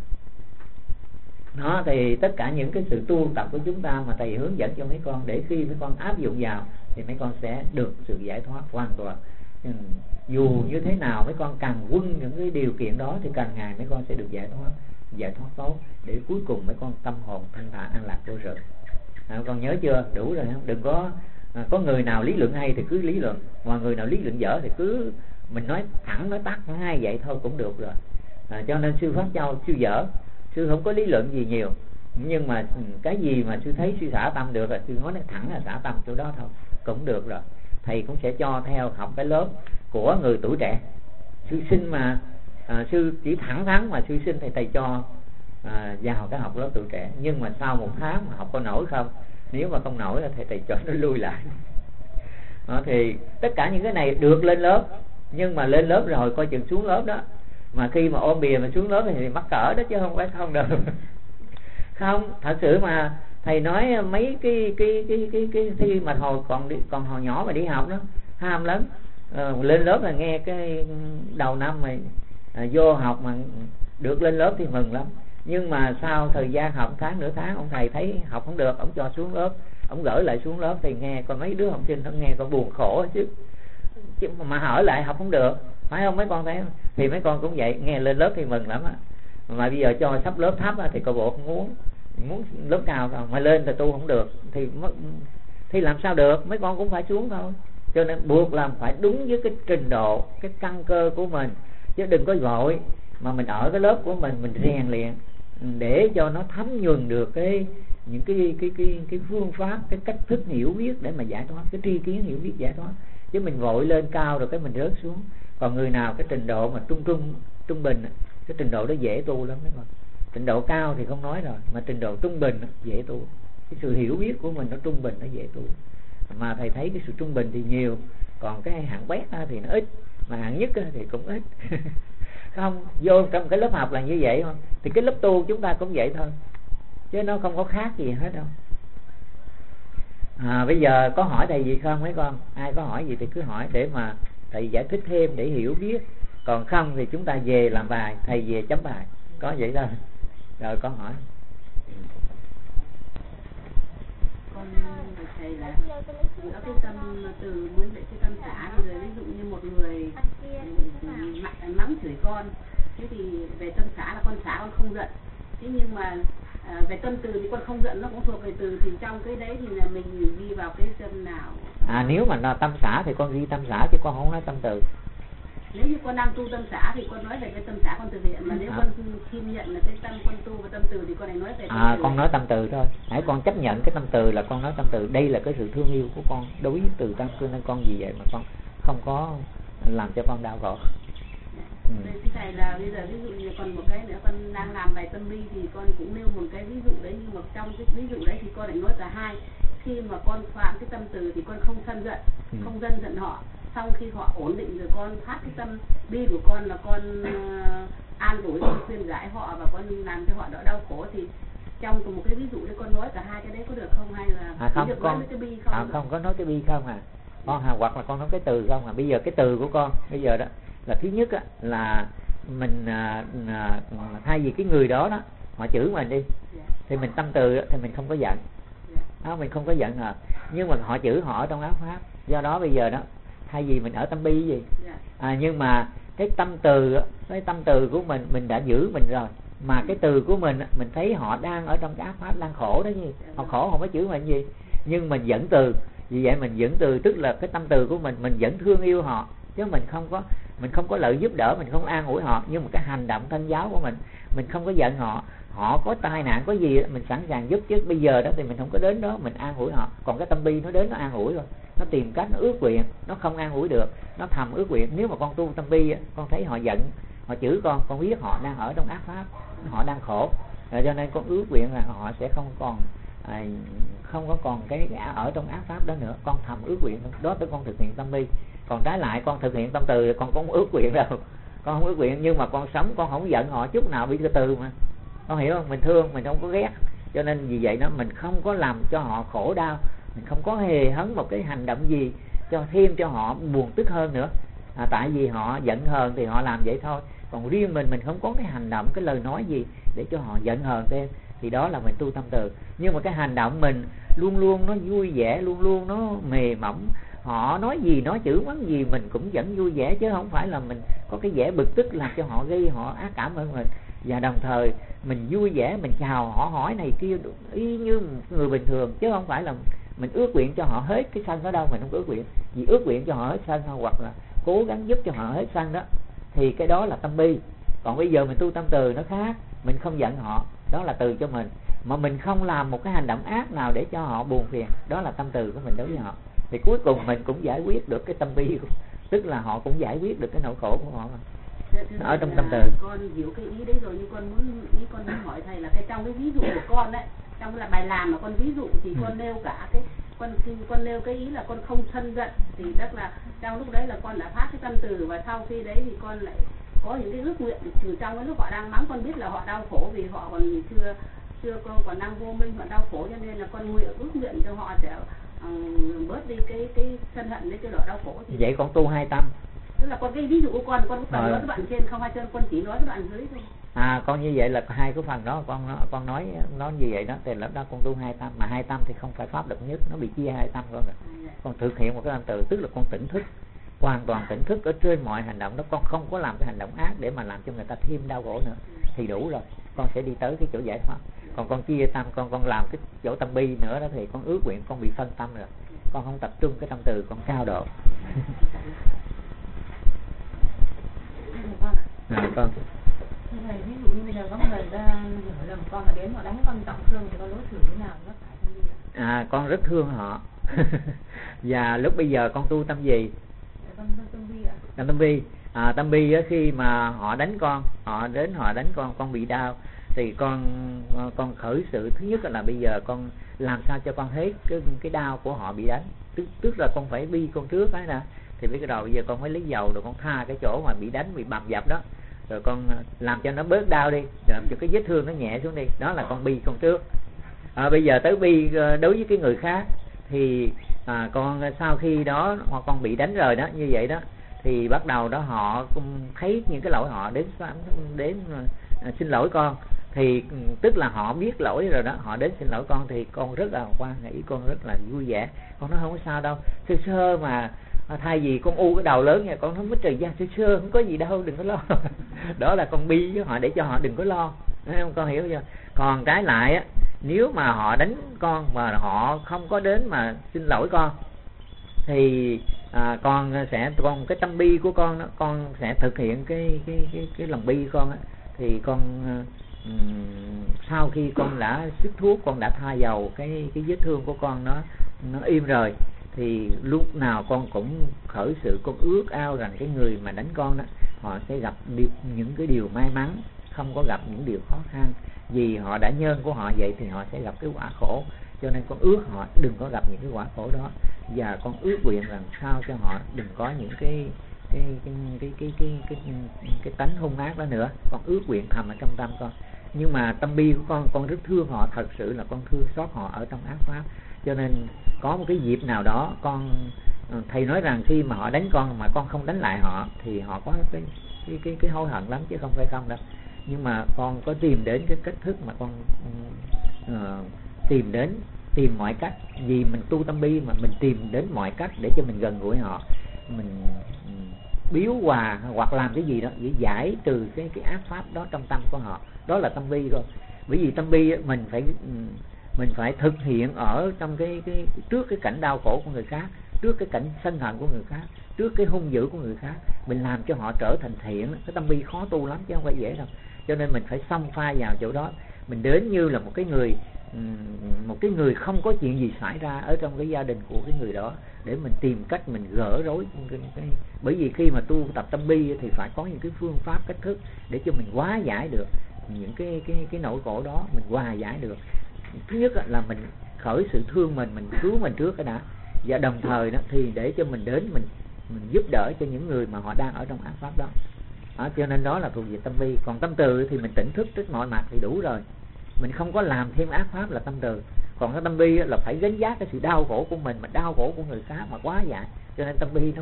Đó, thì tất cả những cái sự tu tập của chúng ta mà thầy hướng dẫn cho mấy con, để khi mấy con áp dụng vào thì mấy con sẽ được sự giải thoát hoàn toàn. Dù như thế nào mấy con càng quân những cái điều kiện đó thì càng ngày mấy con sẽ được giải thoát tốt, để cuối cùng mấy con tâm hồn thanh thản an lạc vô sự. Con nhớ chưa? Đủ rồi không? Đừng có người nào lý luận hay thì cứ lý luận, mà người nào lý luận dở thì cứ mình nói thẳng nói tắt hay vậy thôi cũng được rồi. Cho nên sư Pháp Châu sư dở, sư không có lý luận gì nhiều, nhưng mà cái gì mà sư thấy sư xả tâm được là sư nói thẳng là xả tâm chỗ đó thôi cũng được rồi. Thầy cũng sẽ cho theo học cái lớp của người tuổi trẻ. Sư sinh mà sư chỉ thẳng thắn mà sư sinh thì thầy cho vào cái học lớp tuổi trẻ. Nhưng mà sau 1 tháng mà học có nổi không, nếu mà không nổi thì thầy cho nó lui lại. Thì tất cả những cái này được lên lớp, nhưng mà lên lớp rồi coi chừng xuống lớp đó. Mà khi mà ôm bìa mà xuống lớp thì mắc cỡ đó chứ không phải không đâu. Không, thật sự mà thầy nói mấy cái thi mà còn hồi nhỏ mà đi học đó ham lắm. Lên lớp là nghe cái đầu năm mà vô học mà được lên lớp thì mừng lắm. Nhưng mà sau thời gian học tháng nửa tháng, ông thầy thấy học không được, ông cho xuống lớp, ông gửi lại xuống lớp thì nghe coi mấy đứa học sinh nó nghe còn buồn khổ chứ mà hỏi lại học không được, phải không mấy con thấy không? Thì mấy con cũng vậy, nghe lên lớp thì mừng lắm á. Mà bây giờ cho sắp lớp thấp thì coi bộ không muốn lớp cao không, mà lên thì tu không được thì làm sao được, mấy con cũng phải xuống thôi. Cho nên buộc làm phải đúng với cái trình độ, cái căn cơ của mình, chứ đừng có vội mà mình ở cái lớp của mình rèn luyện để cho nó thấm nhuần được những cái phương pháp, cái cách thức hiểu biết để mà giải thoát, cái tri kiến hiểu biết giải thoát. Chứ mình vội lên cao rồi cái mình rớt xuống. Còn người nào cái trình độ mà trung bình, cái trình độ đó dễ tu lắm mấy con. Trình độ cao thì không nói rồi, mà trình độ trung bình dễ tu. Cái sự hiểu biết của mình nó trung bình, nó dễ tu. Mà thầy thấy cái sự trung bình thì nhiều, Còn cái hạng bét thì nó ít, mà hạng nhất thì cũng ít. Không, vô trong cái lớp học là như vậy không? Thì cái lớp tu chúng ta cũng vậy thôi, chứ nó không có khác gì hết đâu. Bây giờ có hỏi thầy gì không mấy con? Ai có hỏi gì thì cứ hỏi để mà thầy giải thích thêm để hiểu biết. Còn không thì chúng ta về làm bài, thầy về chấm bài, có vậy thôi. Rồi có hỏi. Con thầy là ở cái tâm từ muốn dạy cái tâm xã, rồi ví dụ như một người mắng chửi con, thế thì về tâm xã là con xã con không giận. Thế nhưng mà về tâm từ thì con không giận, nó cũng thuộc về từ, thì trong cái đấy thì là mình ghi vào cái tâm nào? Nếu mà là tâm xã thì con ghi tâm xã chứ con không nói tâm từ. Nếu như con đang tu tâm xã thì con nói về cái tâm xã con thực hiện, mà nếu con xin nhận là cái tâm con tu và tâm từ thì con lại nói về tâm từ. Con nói tâm từ thôi. Hãy con chấp nhận cái tâm từ là con nói tâm từ. Đây là cái sự thương yêu của con đối với từ tâm, nên con vì vậy mà con không có làm cho con đau khổ. Thế thầy là bây giờ ví dụ như còn một cái nữa, con đang làm bài tâm bi thì con cũng nêu một cái ví dụ đấy, nhưng mà trong cái ví dụ đấy thì con lại nói cả hai. Khi mà con phạm cái tâm từ thì con không sân giận, không giận họ. Sau khi họ ổn định rồi con phát cái tâm bi của con là con an ủi, con khuyên giải họ và con làm cho họ đỡ đau khổ. Thì trong một cái ví dụ đấy con nói cả hai cái đấy có được không, hay là không, được con nói cái bi không? Không có nói cái bi không con hoặc là con nói cái từ không Bây giờ cái từ của con bây giờ đó là thứ nhất là mình thay vì cái người đó họ chửi mình đi, thì mình tâm từ thì mình không có giận, mình không có giận nhưng mà họ chửi họ ở trong áo pháp. Do đó bây giờ đó thay vì mình ở tâm bi gì nhưng mà cái tâm từ của mình đã giữ mình rồi, mà cái từ của mình thấy họ đang ở trong cái ác pháp đang khổ đó, như họ khổ không có chửi mình gì, nhưng mình vẫn từ. Vì vậy mình vẫn từ, tức là cái tâm từ của mình vẫn thương yêu họ, chứ mình không có lợi giúp đỡ, mình không an ủi họ. Nhưng mà cái hành động thanh giáo của mình không có giận họ. Họ có tai nạn có gì mình sẵn sàng giúp, chứ bây giờ đó thì mình không có đến đó mình an ủi họ. Còn cái tâm bi nó đến nó an ủi rồi, nó tìm cách nó ước nguyện, nó không an ủi được, nó thầm ước nguyện. Nếu mà con tu tâm bi con thấy họ giận, họ chửi con biết họ đang ở trong ác pháp, họ đang khổ, cho nên con ước nguyện là họ sẽ không có còn cái ở trong ác pháp đó nữa. Con thầm ước nguyện đó, tới con thực hiện tâm bi. Còn trái lại con thực hiện tâm từ, con không ước nguyện đâu, con không ước nguyện, nhưng mà con sống con không giận họ chút nào, bị cái từ mà con hiểu không? Mình thương, mình không có ghét, cho nên vì vậy đó mình không có làm cho họ khổ đau, mình không có hề hấn một cái hành động gì cho thêm cho họ buồn tức hơn nữa. Tại vì họ giận hờn thì họ làm vậy thôi, còn riêng mình không có cái hành động, cái lời nói gì để cho họ giận hờn thêm, thì đó là mình tu tâm từ. Nhưng mà cái hành động mình luôn luôn nó vui vẻ, luôn luôn nó mềm mỏng, họ nói gì nói chửi mắng gì mình cũng vẫn vui vẻ, chứ không phải là mình có cái vẻ bực tức làm cho họ gây họ ác cảm hơn mình. Và đồng thời mình vui vẻ, mình chào họ hỏi này kia y như người bình thường, chứ không phải là mình ước nguyện cho họ hết cái sân đó đâu. Mình không có ước nguyện, vì ước nguyện cho họ hết sân hoặc là cố gắng giúp cho họ hết sân đó thì cái đó là tâm bi. Còn bây giờ mình tu tâm từ nó khác, mình không giận họ, đó là từ cho mình, mà mình không làm một cái hành động ác nào để cho họ buồn phiền, đó là tâm từ của mình đối với họ. Thì cuối cùng mình cũng giải quyết được cái tâm bi, tức là họ cũng giải quyết được cái nỗi khổ của họ mà. Ở trong tâm từ. Con hiểu cái ý đấy rồi, nhưng con muốn hỏi thầy là cái trong cái ví dụ của con đấy, trong là bài làm mà con ví dụ thì con nêu cả cái con nêu cái ý là con không sân giận, thì tức là trong lúc đấy là con đã phát cái tâm từ, và sau khi đấy thì con lại có những cái ước nguyện từ trong cái lúc họ đang mắng, con biết là họ đau khổ vì họ còn chưa còn đang vô minh, họ đau khổ, cho nên là con ước nguyện cho họ sẽ bớt đi cái sân hận đấy, cái nỗi đau khổ. Thì vậy con tu hai tâm. Tức là con cái ví dụ của con nói cái đoạn trên không, hay con chỉ nói cái đoạn dưới thôi. Con như vậy là hai cái phần đó con nói như vậy đó, thì lúc đó con tu hai tâm, mà hai tâm thì không phải pháp độc nhất, nó bị chia hai tâm con rồi. Con thực hiện một cái tâm từ, tức là con tỉnh thức, hoàn toàn tỉnh thức ở trên mọi hành động đó, con không có làm cái hành động ác để mà làm cho người ta thêm đau khổ nữa thì đủ rồi, con sẽ đi tới cái chỗ giải thoát. Còn con chia tâm, con làm cái chỗ tâm bi nữa đó thì con ước nguyện, con bị phân tâm rồi, con không tập trung cái tâm từ, con cao độ. Con ví dụ như bây giờ có người ta hiểu lầm con mà đến họ đánh con trọng thương thì con đối xử thế nào nó phải không đi? Con rất thương họ. Và lúc bây giờ con tu tâm gì? Tâm bi ạ. Tâm bi. Tâm bi khi mà họ đánh con, họ đánh con bị đau thì con khởi sự thứ nhất là bây giờ con làm sao cho con hết cái đau của họ bị đánh, tức là con phải bi con trước cái nè, thì biết cái đầu bây giờ con mới lấy dầu rồi con tha cái chỗ mà bị đánh, bị bầm dập đó, rồi con làm cho nó bớt đau đi, làm cho cái vết thương nó nhẹ xuống đi. Đó là con bi con trước. Bây giờ tới bi đối với cái người khác thì con sau khi đó hoặc con bị đánh rồi đó, như vậy đó, thì bắt đầu đó họ cũng thấy những cái lỗi, họ đến xin lỗi con, thì tức là họ biết lỗi rồi đó, họ đến xin lỗi con, thì con rất là quan nghĩ, con rất là vui vẻ, con nói không có sao đâu, sơ sơ mà, thay vì con u cái đầu lớn nha, con nói mất thời gian, sơ sơ không có gì đâu, đừng có lo. Đó là con bi với họ để cho họ đừng có lo, không, con hiểu chưa? Còn trái lại á, nếu mà họ đánh con mà họ không có đến mà xin lỗi con, thì con cái tâm bi của con đó, con sẽ thực hiện cái lòng bi của con á, thì con sau khi con đã sức thuốc, con đã tha dầu cái vết thương của con nó im rồi, thì lúc nào con cũng khởi sự con ước ao rằng cái người mà đánh con đó, họ sẽ gặp những cái điều may mắn, không có gặp những điều khó khăn, vì họ đã nhân của họ vậy thì họ sẽ gặp cái quả khổ, cho nên con ước họ đừng có gặp những cái quả khổ đó, và con ước nguyện rằng sao cho họ đừng có những cái tánh hung ác đó nữa. Con ước nguyện thầm ở trong tâm con, nhưng mà tâm bi của con rất thương họ, thật sự là con thương xót họ ở trong ác pháp, cho nên có một cái dịp nào đó thầy nói rằng khi mà họ đánh con mà con không đánh lại họ thì họ có cái hối hận lắm chứ không phải không đâu. Nhưng mà con có tìm đến cái cách thức mà con tìm mọi cách, vì mình tu tâm bi mà mình tìm đến mọi cách để cho mình gần gũi họ, mình biếu quà hoặc làm cái gì đó để giải trừ cái ác pháp đó trong tâm của họ. Đó là tâm bi rồi. Bởi vì tâm bi mình phải thực hiện ở trong cái trước cái cảnh đau khổ của người khác, trước cái cảnh sân hận của người khác, trước cái hung dữ của người khác, mình làm cho họ trở thành thiện. Cái tâm bi khó tu lắm chứ không phải dễ đâu, cho nên mình phải xông pha vào chỗ đó. Mình đến như là một cái người không có chuyện gì xảy ra ở trong cái gia đình của cái người đó, để mình tìm cách mình gỡ rối bởi vì khi mà tu tập tâm bi thì phải có những cái phương pháp cách thức để cho mình hóa giải được những cái nỗi khổ đó, mình hòa giải được. Thứ nhất là mình khởi sự thương mình cứu mình trước cái đã, và đồng thời đó thì để cho mình đến mình giúp đỡ cho những người mà họ đang ở trong ác pháp đó. Cho nên đó là thuộc về tâm bi. Còn tâm từ thì mình tỉnh thức trước mọi mặt thì đủ rồi, mình không có làm thêm ác pháp là tâm từ. Còn cái tâm bi là phải gánh vác cái sự đau khổ của mình, mà đau khổ của người khác mà quá giải, cho nên tâm bi nó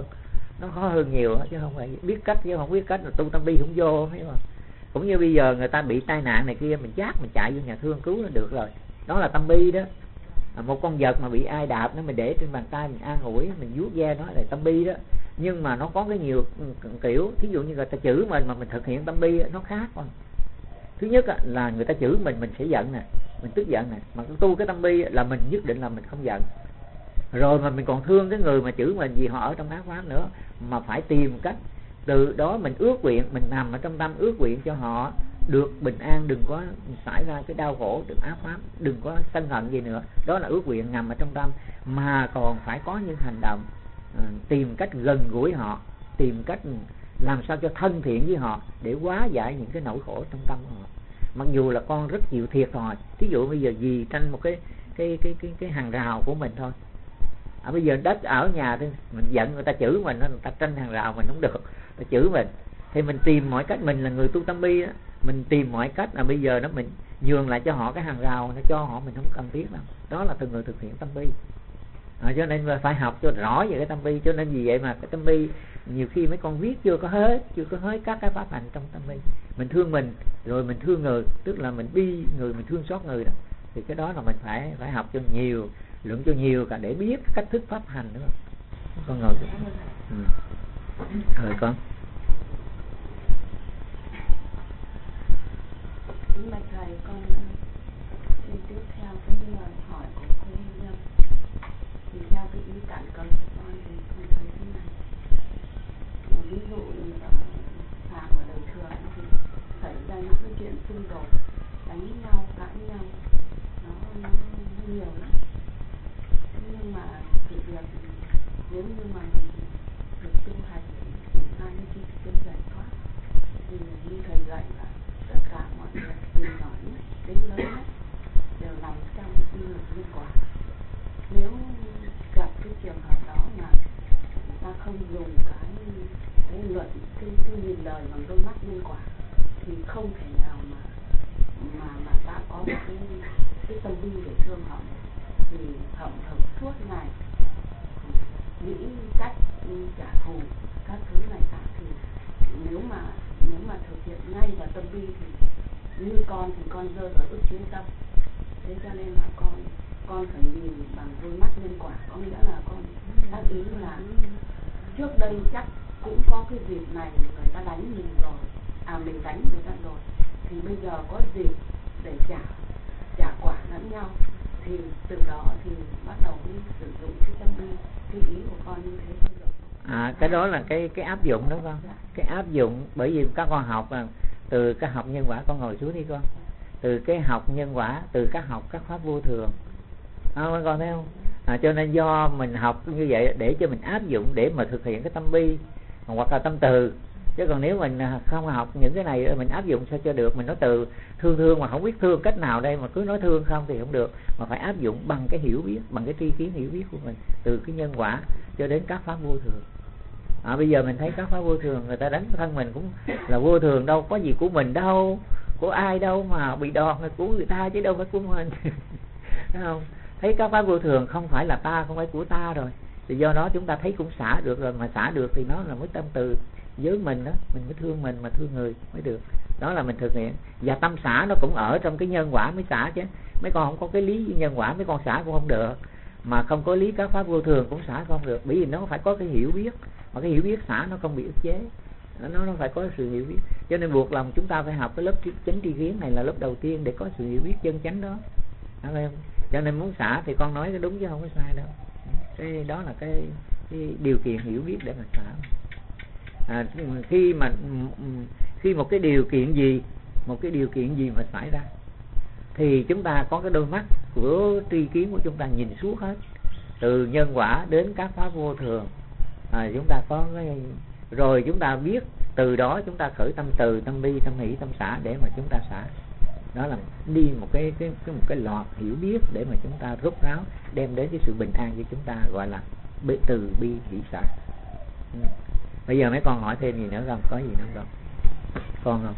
khó hơn nhiều, chứ không phải biết cách, chứ không biết cách là tu tâm bi không vô, thấy không? Cũng như bây giờ người ta bị tai nạn này kia, mình chạy vô nhà thương cứu nó được rồi, đó là tâm bi đó. Một con vật mà bị ai đạp nó, mình để trên bàn tay mình an ủi, mình vuốt ve nó là tâm bi đó. Nhưng mà nó có cái nhiều kiểu, thí dụ như người ta chửi mình mà mình thực hiện tâm bi nó khác còn. Thứ nhất là người ta chửi mình sẽ giận nè, mình tức giận nè, mà tu cái tâm bi là mình nhất định là mình không giận. Rồi mà mình còn thương cái người mà chửi mình vì họ ở trong ác pháp nữa, mà phải tìm cách từ đó mình ước nguyện, mình nằm ở trong tâm ước nguyện cho họ được bình an, đừng có xảy ra cái đau khổ, đừng ác pháp, đừng có sân hận gì nữa. Đó là ước nguyện nằm ở trong tâm, mà còn phải có những hành động tìm cách gần gũi họ, tìm cách làm sao cho thân thiện với họ để hóa giải những cái nỗi khổ trong tâm của họ. Mặc dù là con rất chịu thiệt rồi, thí dụ bây giờ vì tranh một cái hàng rào của mình thôi, bây giờ đất ở nhà thì mình giận người ta chửi mình, người ta tranh hàng rào mình không được, ta chửi mình, thì mình tìm mọi cách, mình là người tu tâm bi đó, mình tìm mọi cách là bây giờ đó mình nhường lại cho họ cái hàng rào, nó cho họ, mình không cần thiết đâu. Đó là từng người thực hiện tâm bi. Cho nên phải học cho rõ về cái tâm bi. Cho nên vì vậy mà cái tâm bi nhiều khi mấy con viết chưa có hết các cái pháp hành trong tâm bi. Mình thương mình rồi mình thương người, tức là mình bi người, mình thương xót người đó, thì cái đó là mình phải học cho nhiều, luận cho nhiều cả để biết cách thức pháp hành nữa. Con ngồi rồi con. Kính bạch thầy, con xin tiếp theo cái lời hỏi của cô Nhân. Thì theo cái ý cản cờ của con thì con thấy thế này. Ví dụ như phạm ở đời thường thì xảy ra những cái chuyện xung đột, đánh nhau, cãi nhau, nó nhiều lắm. Nhưng mà sự việc nếu như mà mình được tu hành thì hai cái chi tiến giải thoát, thì như thầy dạy là tất cả mọi việc từ nhỏ nhất đến lớn nhất đều nằm trong quy luật nhân quả. Nếu gặp cái trường hợp đó mà người ta không cái nhìn lời bằng đôi mắt nhân quả thì không thể nào mà ta có một cái tâm bi để thương họ. Vì Hồng thực suốt ngày nghĩ cách trả thù các thứ này cả, thì nếu mà thực hiện ngay vào tâm bi thì như con thì con rơi vào ức chế tâm. Thế cho nên là con phải nhìn bằng đôi mắt nhân quả, có nghĩa là con tác ý là trước đây chắc cũng có cái dịp này người ta đánh mình rồi, mình đánh người ta rồi, thì bây giờ có dịp để trả quả lẫn nhau, thì từ đó thì bắt đầu đi sử dụng cái tâm bi, cái ý của con như thế thôi rồi. Cái đó là cái áp dụng đó con. Cái áp dụng, bởi vì các con học là từ cái học nhân quả, con ngồi xuống đi con. Từ cái học nhân quả, từ các học các pháp vô thường, con thấy không? Cho nên do mình học như vậy để cho mình áp dụng để mà thực hiện cái tâm bi hoặc là tâm từ. Chứ còn nếu mình không học những cái này mình áp dụng sao cho được. Mình nói từ thương mà không biết thương cách nào đây, mà cứ nói thương không thì không được, mà phải áp dụng bằng cái hiểu biết, bằng cái tri kiến hiểu biết của mình, từ cái nhân quả cho đến các pháp vô thường. Bây giờ mình thấy các pháp vô thường, người ta đánh thân mình cũng là vô thường, đâu có gì của mình đâu, của ai đâu mà bị đòn là của người ta chứ đâu phải của mình. Thấy không? Thấy các pháp vô thường không phải là ta, không phải của ta rồi, thì do đó chúng ta thấy cũng xả được rồi. Mà xả được thì nó là mới tâm từ với mình đó, mình mới thương mình mà thương người mới được. Đó là mình thực hiện. Và tâm xả nó cũng ở trong cái nhân quả mới xả chứ. Mấy con không có cái lý nhân quả mấy con xả cũng không được, mà không có lý các pháp vô thường cũng xả không được, bởi vì nó phải có cái hiểu biết, mà cái hiểu biết xả nó không bị ức chế, nó phải có sự hiểu biết. Cho nên buộc lòng chúng ta phải học cái lớp chánh tri kiến này là lớp đầu tiên để có sự hiểu biết chân chánh đó. Cho nên muốn xả thì con nói cái đúng chứ không có sai đâu. Cái đó là cái điều kiện hiểu biết để mà xả. Khi một cái điều kiện gì mà xảy ra thì chúng ta có cái đôi mắt của tri kiến của chúng ta nhìn suốt hết, từ nhân quả đến các pháp vô thường. Chúng ta có cái rồi chúng ta biết, từ đó chúng ta khởi tâm từ, tâm bi, tâm hỷ, tâm xả để mà chúng ta xả. Đó là đi một cái loạt hiểu biết để mà chúng ta rút ráo đem đến cái sự bình an cho chúng ta, gọi là từ bi hỷ xả. Bây giờ mấy con hỏi thêm gì nữa không? Có gì nữa không? Con không?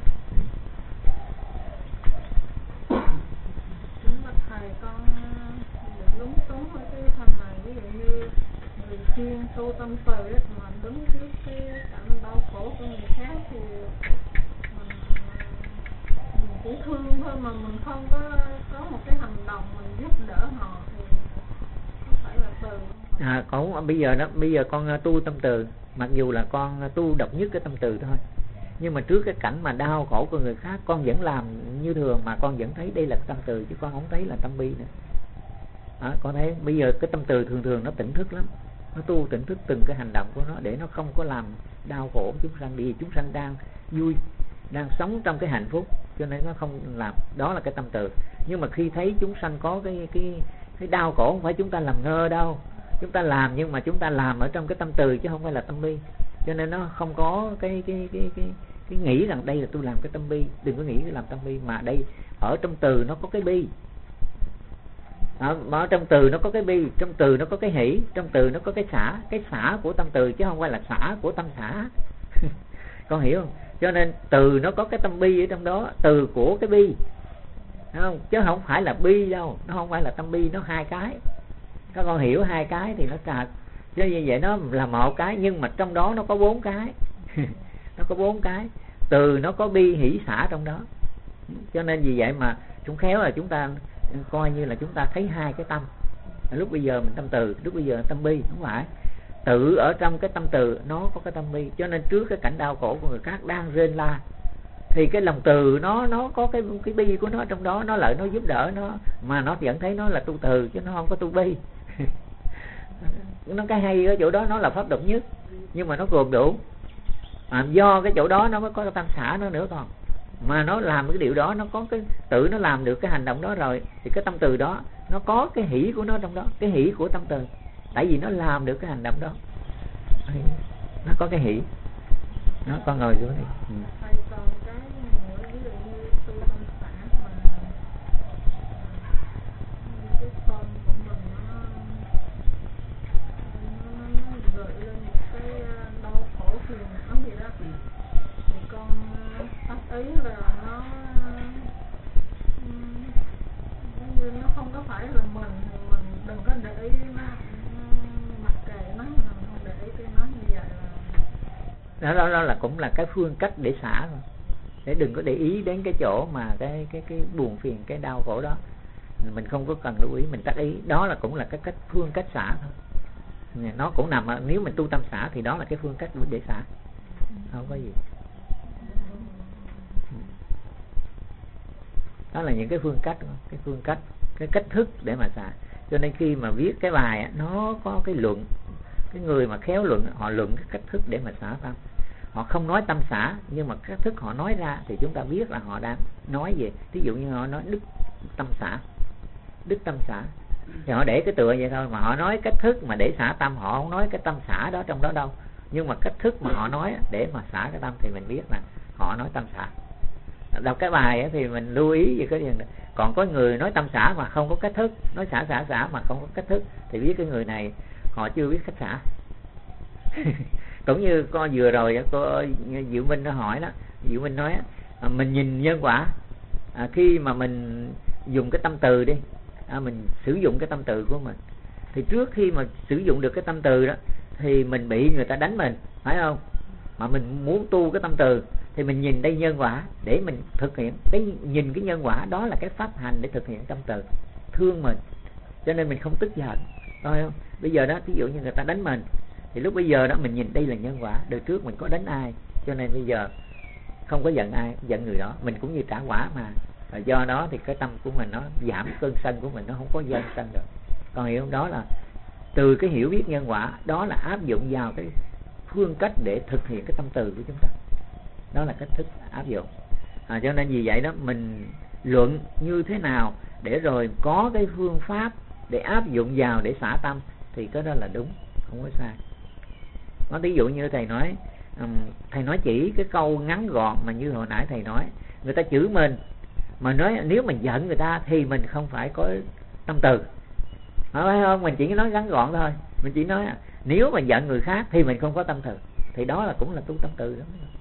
Đúng là thầy con lúng túng với cái phần này. Ví dụ như người chuyên tu tâm từ ấy, mà đứng trước cái cảnh đau khổ của người khác thì mình chỉ thương thôi, mà mình không có một cái hành động mình giúp đỡ họ thì không phải là từ. Còn bây giờ con tu tâm từ, mặc dù là con tu độc nhất cái tâm từ thôi, nhưng mà trước cái cảnh mà đau khổ của người khác con vẫn làm như thường, mà con vẫn thấy đây là tâm từ chứ con không thấy là tâm bi nữa. Con thấy bây giờ cái tâm từ thường nó tỉnh thức lắm, nó tu tỉnh thức từng cái hành động của nó để nó không có làm đau khổ chúng sanh. Vì chúng sanh đang vui, đang sống trong cái hạnh phúc, cho nên nó không làm. Đó là cái tâm từ. Nhưng mà khi thấy chúng sanh có cái đau khổ, không phải chúng ta làm ngơ đâu, chúng ta làm, nhưng mà chúng ta làm ở trong cái tâm từ chứ không phải là tâm bi. Cho nên nó không có cái nghĩ rằng đây là tôi làm cái tâm bi. Đừng có nghĩ làm tâm bi, mà đây ở trong từ nó có cái bi. Ở trong từ nó có cái bi, trong từ nó có cái hỷ, trong từ nó có cái xả của tâm từ chứ không phải là xả của tâm xả. Con hiểu không? Cho nên từ nó có cái tâm bi ở trong đó, từ của cái bi, không? Chứ không phải là bi đâu, nó không phải là tâm bi, nó hai cái. Các con hiểu hai cái thì nó cả, chứ như vậy nó là một cái, nhưng mà trong đó nó có 4 cái. Nó có 4 cái, từ nó có bi hỷ xả trong đó. Cho nên vì vậy mà chúng khéo là chúng ta coi như là chúng ta thấy hai cái tâm. Lúc bây giờ mình tâm từ, lúc bây giờ tâm bi, không phải. Tự ở trong cái tâm từ nó có cái tâm bi. Cho nên trước cái cảnh đau khổ của người khác đang rên la thì cái lòng từ nó có cái bi của nó trong đó, nó lợi nó giúp đỡ nó, mà nó vẫn thấy nó là tu từ chứ nó không có tu bi. Nó cái hay ở chỗ đó, nó là pháp độc nhất nhưng mà nó gồm đủ. Do cái chỗ đó nó mới có cái tâm xả nó nữa. Còn mà nó làm cái điều đó, nó có cái tự nó làm được cái hành động đó rồi thì cái tâm từ đó nó có cái hỷ của nó trong đó, cái hỷ của tâm từ, tại vì nó làm được cái hành động đó, nó có cái hỷ. Nó con ngồi xuống đi. Thầy còn cái nữa, ví dụ như tu tâm xả mà cái con của mình nó gợi lên một cái đau khổ phiền não, gì đó. Thì con phát ý là nó như nó không có phải là mình đừng có để ý nó, mặc kệ nó, không để ý cái nó như vậy là đó là cũng là cái phương cách để xả thôi, để đừng có để ý đến cái chỗ mà cái buồn phiền, cái đau khổ đó, mình không có cần lưu ý, mình tắt ý. Đó là cũng là cái phương cách xả thôi. Nó cũng nằm ở, nếu mình tu tâm xả thì đó là cái phương cách để xả, không có gì. Đó là những cái phương cách, cái cách thức để mà xả. Cho nên khi mà viết cái bài nó có cái luận, cái người mà khéo luận họ luận cái cách thức để mà xả tâm. Họ không nói tâm xả, nhưng mà cách thức họ nói ra thì chúng ta biết là họ đang nói về. Ví dụ như họ nói đức tâm xả, thì họ để cái tựa vậy thôi, mà họ nói cách thức mà để xả tâm, họ không nói cái tâm xả đó trong đó đâu. Nhưng mà cách thức mà họ nói để mà xả cái tâm thì mình biết là họ nói tâm xả. Đọc cái bài thì mình lưu ý về cái chuyện này. Còn có người nói tâm xả mà không có cách thức, nói xả mà không có cách thức, thì biết cái người này họ chưa biết cách xả. Cũng như con vừa rồi cô Diệu Minh nó hỏi đó, Diệu Minh nói mình nhìn nhân quả, khi mà mình dùng cái tâm từ đi, mình sử dụng cái tâm từ của mình, thì trước khi mà sử dụng được cái tâm từ đó thì mình bị người ta đánh mình, phải không? Mà mình muốn tu cái tâm từ thì mình nhìn đây nhân quả để mình thực hiện. Nhìn cái nhân quả đó là cái pháp hành để thực hiện tâm từ, thương mình, cho nên mình không tức giận, phải không? Bây giờ đó, ví dụ như người ta đánh mình thì lúc bây giờ đó mình nhìn đây là nhân quả, đời trước mình có đánh ai, cho nên bây giờ không có giận ai, giận người đó, mình cũng như trả quả mà. Và do đó thì cái tâm của mình nó giảm, cơn sân của mình nó không có dâng sân được. Còn hiểu không? Đó là từ cái hiểu biết nhân quả, đó là áp dụng vào cái phương cách để thực hiện cái tâm từ của chúng ta. Đó là cách thức áp dụng. Cho nên vì vậy đó, mình luận như thế nào để rồi có cái phương pháp để áp dụng vào để xả tâm thì cái đó là đúng, không có sai. Nó ví dụ như thầy nói chỉ cái câu ngắn gọn mà như hồi nãy thầy nói, người ta chửi mình mà nói nếu mình giận người ta thì mình không phải có tâm từ, phải không? Mình chỉ nói ngắn gọn thôi, mình chỉ nói nếu mà giận người khác thì mình không có tâm từ, thì đó là cũng là tu tâm từ đó.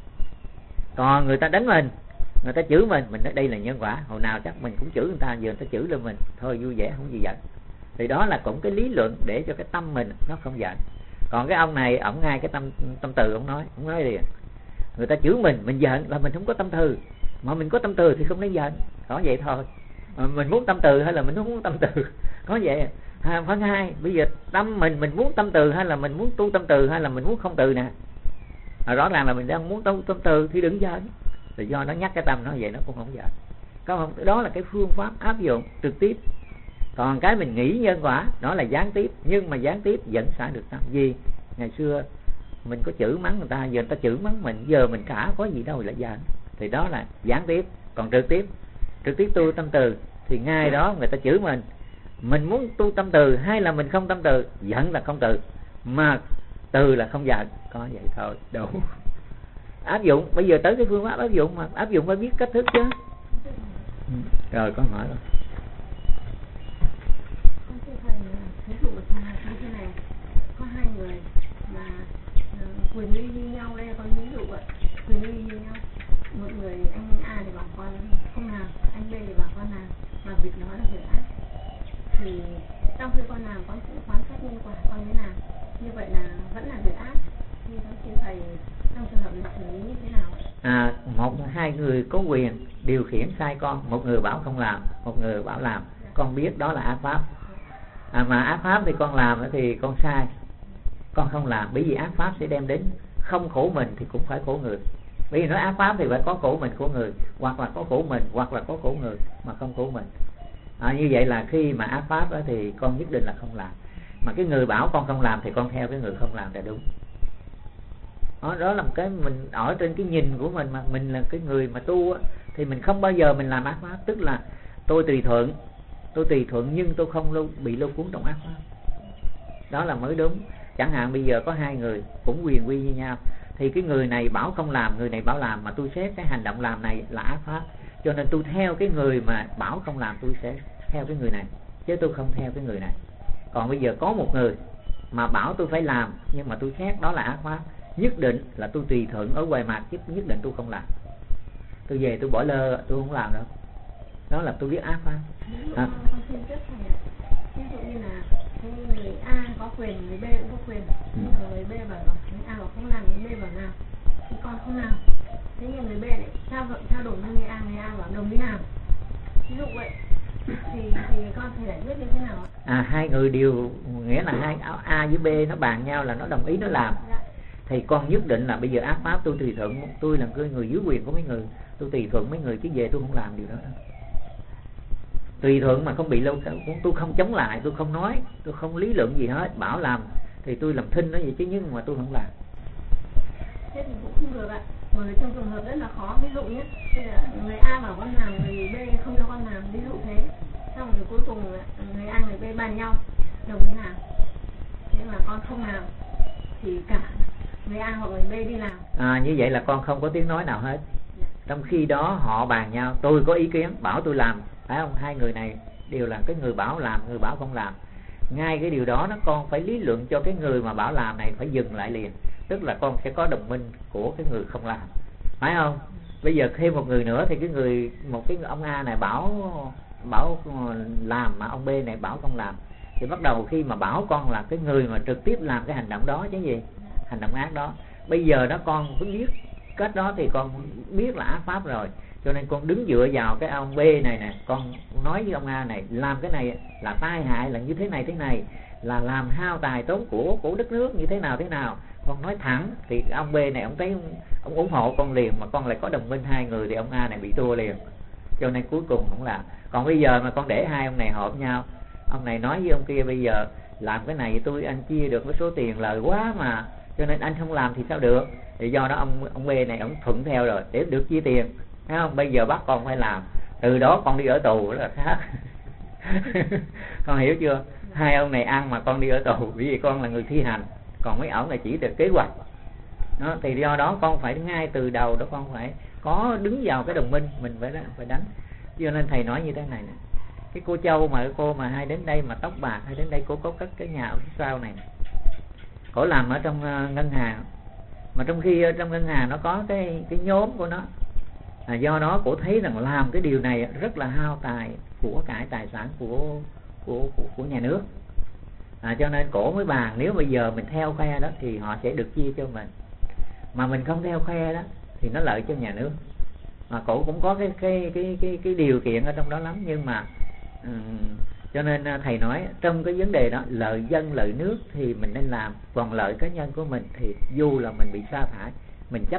Còn người ta đánh mình, người ta chửi mình nói đây là nhân quả, hồi nào chắc mình cũng chửi người ta, giờ người ta chửi lên mình thôi vui vẻ không gì giận, thì đó là cũng cái lý luận để cho cái tâm mình nó không giận. Còn cái ông này ổng ngay cái tâm từ ổng nói liền, người ta chửi mình giận là mình không có tâm từ, mà mình có tâm từ thì không nên giận, có vậy thôi. Mình muốn tâm từ hay là mình không muốn tâm từ, có vậy. Phần hai, bây giờ tâm mình muốn tâm từ hay là mình muốn tu tâm từ hay là mình muốn không từ nè. Rõ ràng là mình đang muốn tu tâm từ thì đừng giận, thì do nó nhắc cái tâm nó vậy nó cũng không giận. Đó là cái phương pháp áp dụng trực tiếp. Còn cái mình nghĩ nhân quả đó là gián tiếp, nhưng mà gián tiếp vẫn xả được tâm. Vì ngày xưa mình có chửi mắng người ta, giờ người ta chửi mắng mình, giờ mình cả có gì đâu là giận, thì đó là gián tiếp. Còn trực tiếp tu tâm từ thì ngay đó người ta chửi mình muốn tu tâm từ hay là mình không tâm từ, giận là không từ, mà từ là không giận, có vậy thôi, đủ. Áp dụng, bây giờ tới cái phương pháp áp dụng, mà áp dụng phải biết cách thức chứ. Rồi con hỏi rồi. Con thưa thầy, ví dụ như thế này, có hai người mà quyền ly như nhau, đây là con ví dụ vậy, quyền ly như nhau. Một người anh A thì bảo con không làm, anh B thì bảo con làm, mà việc nói là việc ác. Thì trong khi con làm con cũng quán sát nhân quả con mới làm, như vậy là vẫn là việc ác. Như con xin thầy trong trường hợp này xử lý như thế nào? Một hai người có quyền điều khiển sai con, một người bảo không làm, một người bảo làm, con biết đó là ác pháp. Mà ác pháp thì con làm thì con sai, con không làm, bởi vì ác pháp sẽ đem đến không khổ mình thì cũng phải khổ người. Bởi vì nói ác pháp thì phải có khổ mình, khổ người, hoặc là có khổ mình, hoặc là có khổ người mà không khổ mình. Như vậy là khi mà ác pháp đó thì con nhất định là không làm. Mà cái người bảo con không làm thì con theo cái người không làm là đúng. Đó là một cái mình ở trên cái nhìn của mình, mà mình là cái người mà tu á, thì mình không bao giờ mình làm ác pháp. Tức là tôi tùy thuận nhưng tôi không bị lôi cuốn trong ác pháp, đó là mới đúng. Chẳng hạn bây giờ có hai người cũng quyền quy như nhau, thì cái người này bảo không làm, người này bảo làm, mà tôi xét cái hành động làm này là ác pháp, cho nên tôi theo cái người mà bảo không làm, tôi sẽ theo cái người này chứ tôi không theo cái người này. Còn bây giờ có một người mà bảo tôi phải làm nhưng mà tôi xét đó là ác pháp, nhất định là tôi tùy thuận ở ngoài mặt, chứ nhất định tôi không làm. Tôi về tôi bỏ lơ, tôi không làm đâu. Đó là tôi biết ác pháp. Con xin tiếp thầy ạ. Ví dụ như là người A có quyền, người B cũng có quyền. Nhưng mà người B bảo người A bảo không làm, người B bảo làm thì con không làm. Thế nhưng người B lại trao đổi với người A bảo đồng ý làm. Ví dụ vậy thì con phải giải quyết như thế nào ạ? Hai người đều, nghĩa là hai A với B nó bàn nhau là nó đồng ý nó làm. Thì con nhất định là bây giờ ác pháp tôi tùy thuận, tôi là người dưới quyền của mấy người, tôi tùy thuận mấy người chứ về tôi không làm điều đó. Tùy thuận mà không bị lâu, tôi không chống lại, tôi không nói, tôi không lý luận gì hết, bảo làm thì tôi làm thinh nó vậy chứ, nhưng mà tôi không làm. Thế thì cũng không được ạ. Bởi trong trường hợp rất là khó, ví dụ nhé, người A bảo con làm, người B không cho con làm, ví dụ thế. Xong rồi cuối cùng người A người B bàn nhau đồng ý làm. Thế mà con không làm thì cả người A hoặc người B đi làm. Như vậy là con không có tiếng nói nào hết. Trong khi đó họ bàn nhau, tôi có ý kiến bảo tôi làm, phải không? Hai người này đều là cái người bảo làm, người bảo không làm. Ngay cái điều đó nó con phải lý luận cho cái người mà bảo làm này phải dừng lại liền. Tức là con sẽ có đồng minh của cái người không làm, phải không? Bây giờ thêm một người nữa thì một cái ông A này bảo làm mà ông B này bảo không làm, thì bắt đầu khi mà bảo con là cái người mà trực tiếp làm cái hành động đó chứ gì, hành động ác đó. Bây giờ đó con cũng biết cách đó thì con biết là ác pháp rồi, cho nên con đứng dựa vào cái ông B này nè, con nói với ông A này làm cái này là tai hại, là như thế này, là làm hao tài tốn của đất nước như thế nào. Con nói thẳng thì ông B này ông thấy ông ủng hộ con liền, mà con lại có đồng minh hai người thì ông A này bị thua liền, cho nên cuối cùng không làm. Còn bây giờ mà con để hai ông này hợp nhau, ông này nói với ông kia bây giờ làm cái này anh chia được cái số tiền lời quá mà, cho nên anh không làm thì sao được. Thì do đó ông B này ông thuận theo rồi để được chia tiền, thấy không? Bây giờ bắt con phải làm, từ đó con đi ở tù rất là khác. Con hiểu chưa? Hai ông này ăn mà con đi ở tù, bởi vì con là người thi hành, còn mấy ổng là chỉ được kế hoạch đó. Thì do đó con phải ngay từ đầu đó con phải có đứng vào cái đồng minh, mình phải đánh. Cho nên thầy nói như thế này nè, cái cô Châu mà cô mà hay đến đây mà tóc bạc hay đến đây, cô có cất cái nhà ở phía sau này, cổ làm ở trong ngân hàng, mà trong khi ở trong ngân hàng nó có cái nhóm của nó, do đó cổ thấy rằng làm cái điều này rất là hao tài của cải tài sản của nhà nước, cho nên cổ mới bàn nếu bây giờ mình theo phe đó thì họ sẽ được chia cho mình, mà mình không theo phe đó thì nó lợi cho nhà nước. Mà cổ cũng có cái điều kiện ở trong đó lắm, nhưng mà cho nên thầy nói trong cái vấn đề đó lợi dân lợi nước thì mình nên làm, còn lợi cá nhân của mình thì dù là mình bị sa thải mình chấp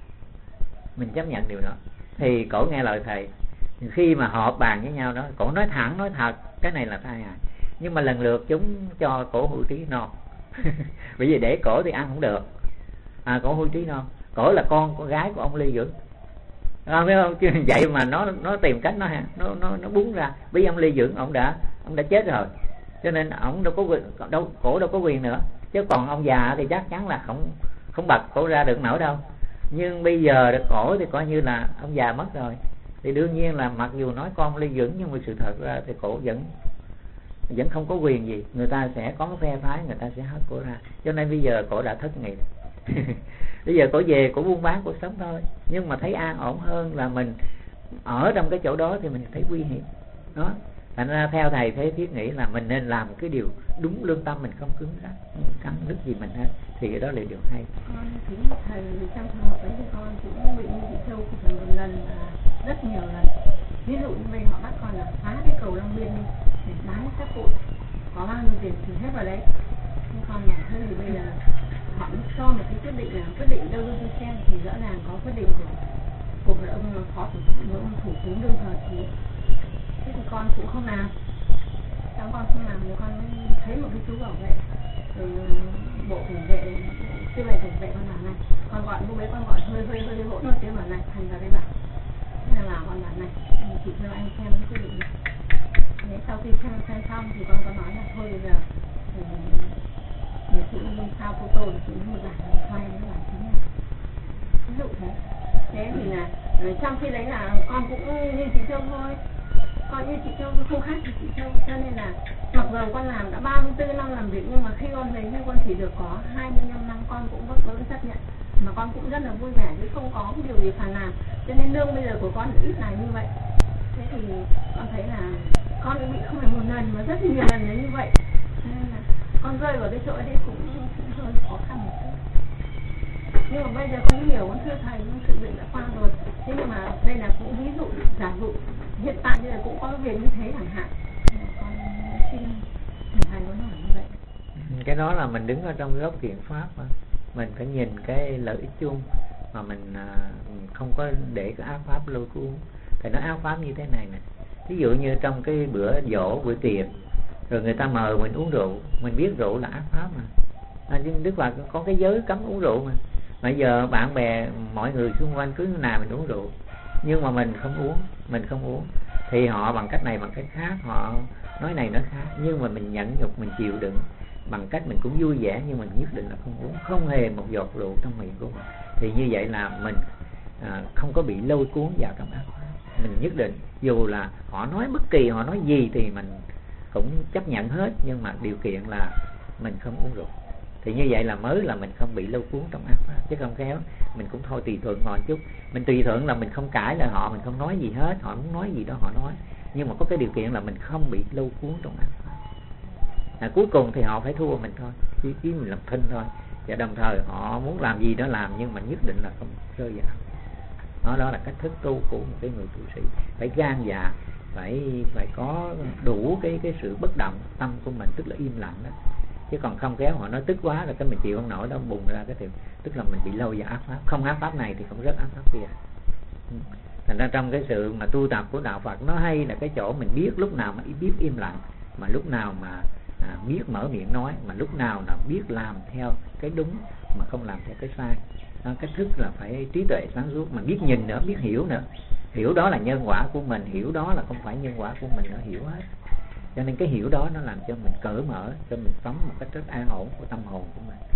nhận điều đó. Thì cổ nghe lời thầy, khi mà họp bàn với nhau đó, cổ nói thẳng nói thật cái này là tai hại, nhưng mà lần lượt chúng cho cổ hưu trí non. Bởi vì để cổ thì ăn không được, cổ hưu trí non. Cổ là con gái của ông Lê Dưỡng, biết không? Chứ vậy mà nó tìm cách nó búng ra. Bởi vì ông Lê Dưỡng ông đã chết rồi, cho nên ông cổ đâu có quyền nữa. Chứ còn ông già thì chắc chắn là không bật cổ ra được nổi đâu. Nhưng bây giờ cổ thì coi như là ông già mất rồi, thì đương nhiên là mặc dù nói con Lê Dưỡng, nhưng mà sự thật ra thì cổ vẫn không có quyền gì. Người ta sẽ có phe phái, người ta sẽ hất cổ ra. Cho nên bây giờ cổ đã thất nghiệp. Bây giờ cổ về cổ buôn bán cuộc sống thôi, nhưng mà thấy an ổn hơn là mình ở trong cái chỗ đó thì mình thấy nguy hiểm đó. Thành ra theo thầy thế thiết nghĩ là mình nên làm cái điều đúng lương tâm, mình không cứng rắn cắn đứt gì mình hết, thì cái đó là điều hay. Con kính thầy, trong trường hợp ấy thì con cũng bị như chị Châu một lần, rất nhiều lần. Ví dụ như bây họ bắt con là phá cái cầu Long Biên đi để bán các cụ, có bao nhiêu tiền thì hết vào đấy. Nhưng con nhà thôi thì bây giờ họ cho một cái quyết định đâu đi xem thì rõ ràng có quyết định của một ông phó thủ tướng đương thời thì thế thì con cũng không làm. Xong con không làm thì con thấy một cái chú bảo vệ rồi bộ cảnh vệ, tư lệnh cảnh vệ, con bảo này, con gọi lúc đấy con gọi hơi hỗn một tiếng bảo này, thành ra cái bảo thế là con bảo này, chị cho anh xem cái quyết định này. Thế sau khi xem xong thì con có nói là thôi bây giờ người chị sao photo thì chị một bản file nó bản chính này, ví dụ thế. Thế thì là trong khi đấy là con cũng như chị Châu thôi, coi như chị Châu không khác thì chị Châu, cho nên là mặc dù con làm đã 34 năm làm việc, nhưng mà khi con về như con chỉ được có 25 năm, con cũng vất vưởng chấp nhận, mà con cũng rất là vui vẻ chứ không có cái điều gì phàn nàn, cho nên lương bây giờ của con ít là như vậy. Thế thì con thấy là con cũng bị không phải một lần mà rất nhiều lần như vậy, nên là con rơi vào cái chỗ đấy cũng hơi khó khăn một chút. Nhưng mà bây giờ con hiểu, con thưa thầy, con sự việc đã qua rồi. Thế nhưng mà đây là cũng ví dụ, giả dụ hiện tại bây giờ cũng có việc như thế chẳng hạn, con xin thầy có nói như vậy. Cái đó là mình đứng ở trong góc thiện pháp mà. Mình phải nhìn cái lợi ích chung, mà mình không có để cái ác pháp lôi cuốn. Thầy nói ác pháp như thế này nè, ví dụ như trong cái bữa dỗ, bữa tiệc, rồi người ta mời mình uống rượu, mình biết rượu là ác pháp mà. Nhưng Đức Phật có cái giới cấm uống rượu mà. Bây giờ bạn bè mọi người xung quanh cứ nào mình uống rượu, nhưng mà mình không uống, thì họ bằng cách này bằng cách khác, họ nói này nói khác, nhưng mà mình nhẫn nhục, mình chịu đựng bằng cách mình cũng vui vẻ, nhưng mình nhất định là không uống, không hề một giọt rượu trong miệng của mình. Thì như vậy là mình không có bị lôi cuốn vào trong ác pháp. Mình nhất định dù là họ nói bất kỳ họ nói gì thì mình cũng chấp nhận hết, nhưng mà điều kiện là mình không uống rượu. Thì như vậy là mới là mình không bị lôi cuốn trong ác pháp, chứ không khéo mình cũng thôi tùy thuận họ chút. Mình tùy thuận là mình không cãi lại họ, mình không nói gì hết, họ muốn nói gì đó họ nói, nhưng mà có cái điều kiện là mình không bị lôi cuốn trong ác pháp. Cuối cùng thì họ phải thua mình thôi, chứ mình làm thinh thôi. Và đồng thời họ muốn làm gì đó làm, nhưng mà nhất định là không rơi vào. Đó là cách thức tu của một cái người tu sĩ. Phải gan dạ, phải có đủ cái sự bất động tâm của mình, tức là im lặng đó. Chứ còn không kéo họ nói tức quá rồi cái mình chịu không nổi đó, bùng ra cái thì tức là mình bị lâu vào ác pháp. Không ác pháp này thì không rất ác pháp kia. Thành ra trong cái sự mà tu tập của đạo Phật, nó hay là cái chỗ mình biết lúc nào mà biết im lặng, mà lúc nào mà biết mở miệng nói, mà lúc nào là biết làm theo cái đúng mà không làm theo cái sai. Cách thức là phải trí tuệ sáng suốt, mà biết nhìn nữa, biết hiểu nữa. Hiểu đó là nhân quả của mình, hiểu đó là không phải nhân quả của mình nữa, hiểu hết. Cho nên cái hiểu đó nó làm cho mình cởi mở, cho mình sống một cách rất an ổn của tâm hồn của mình.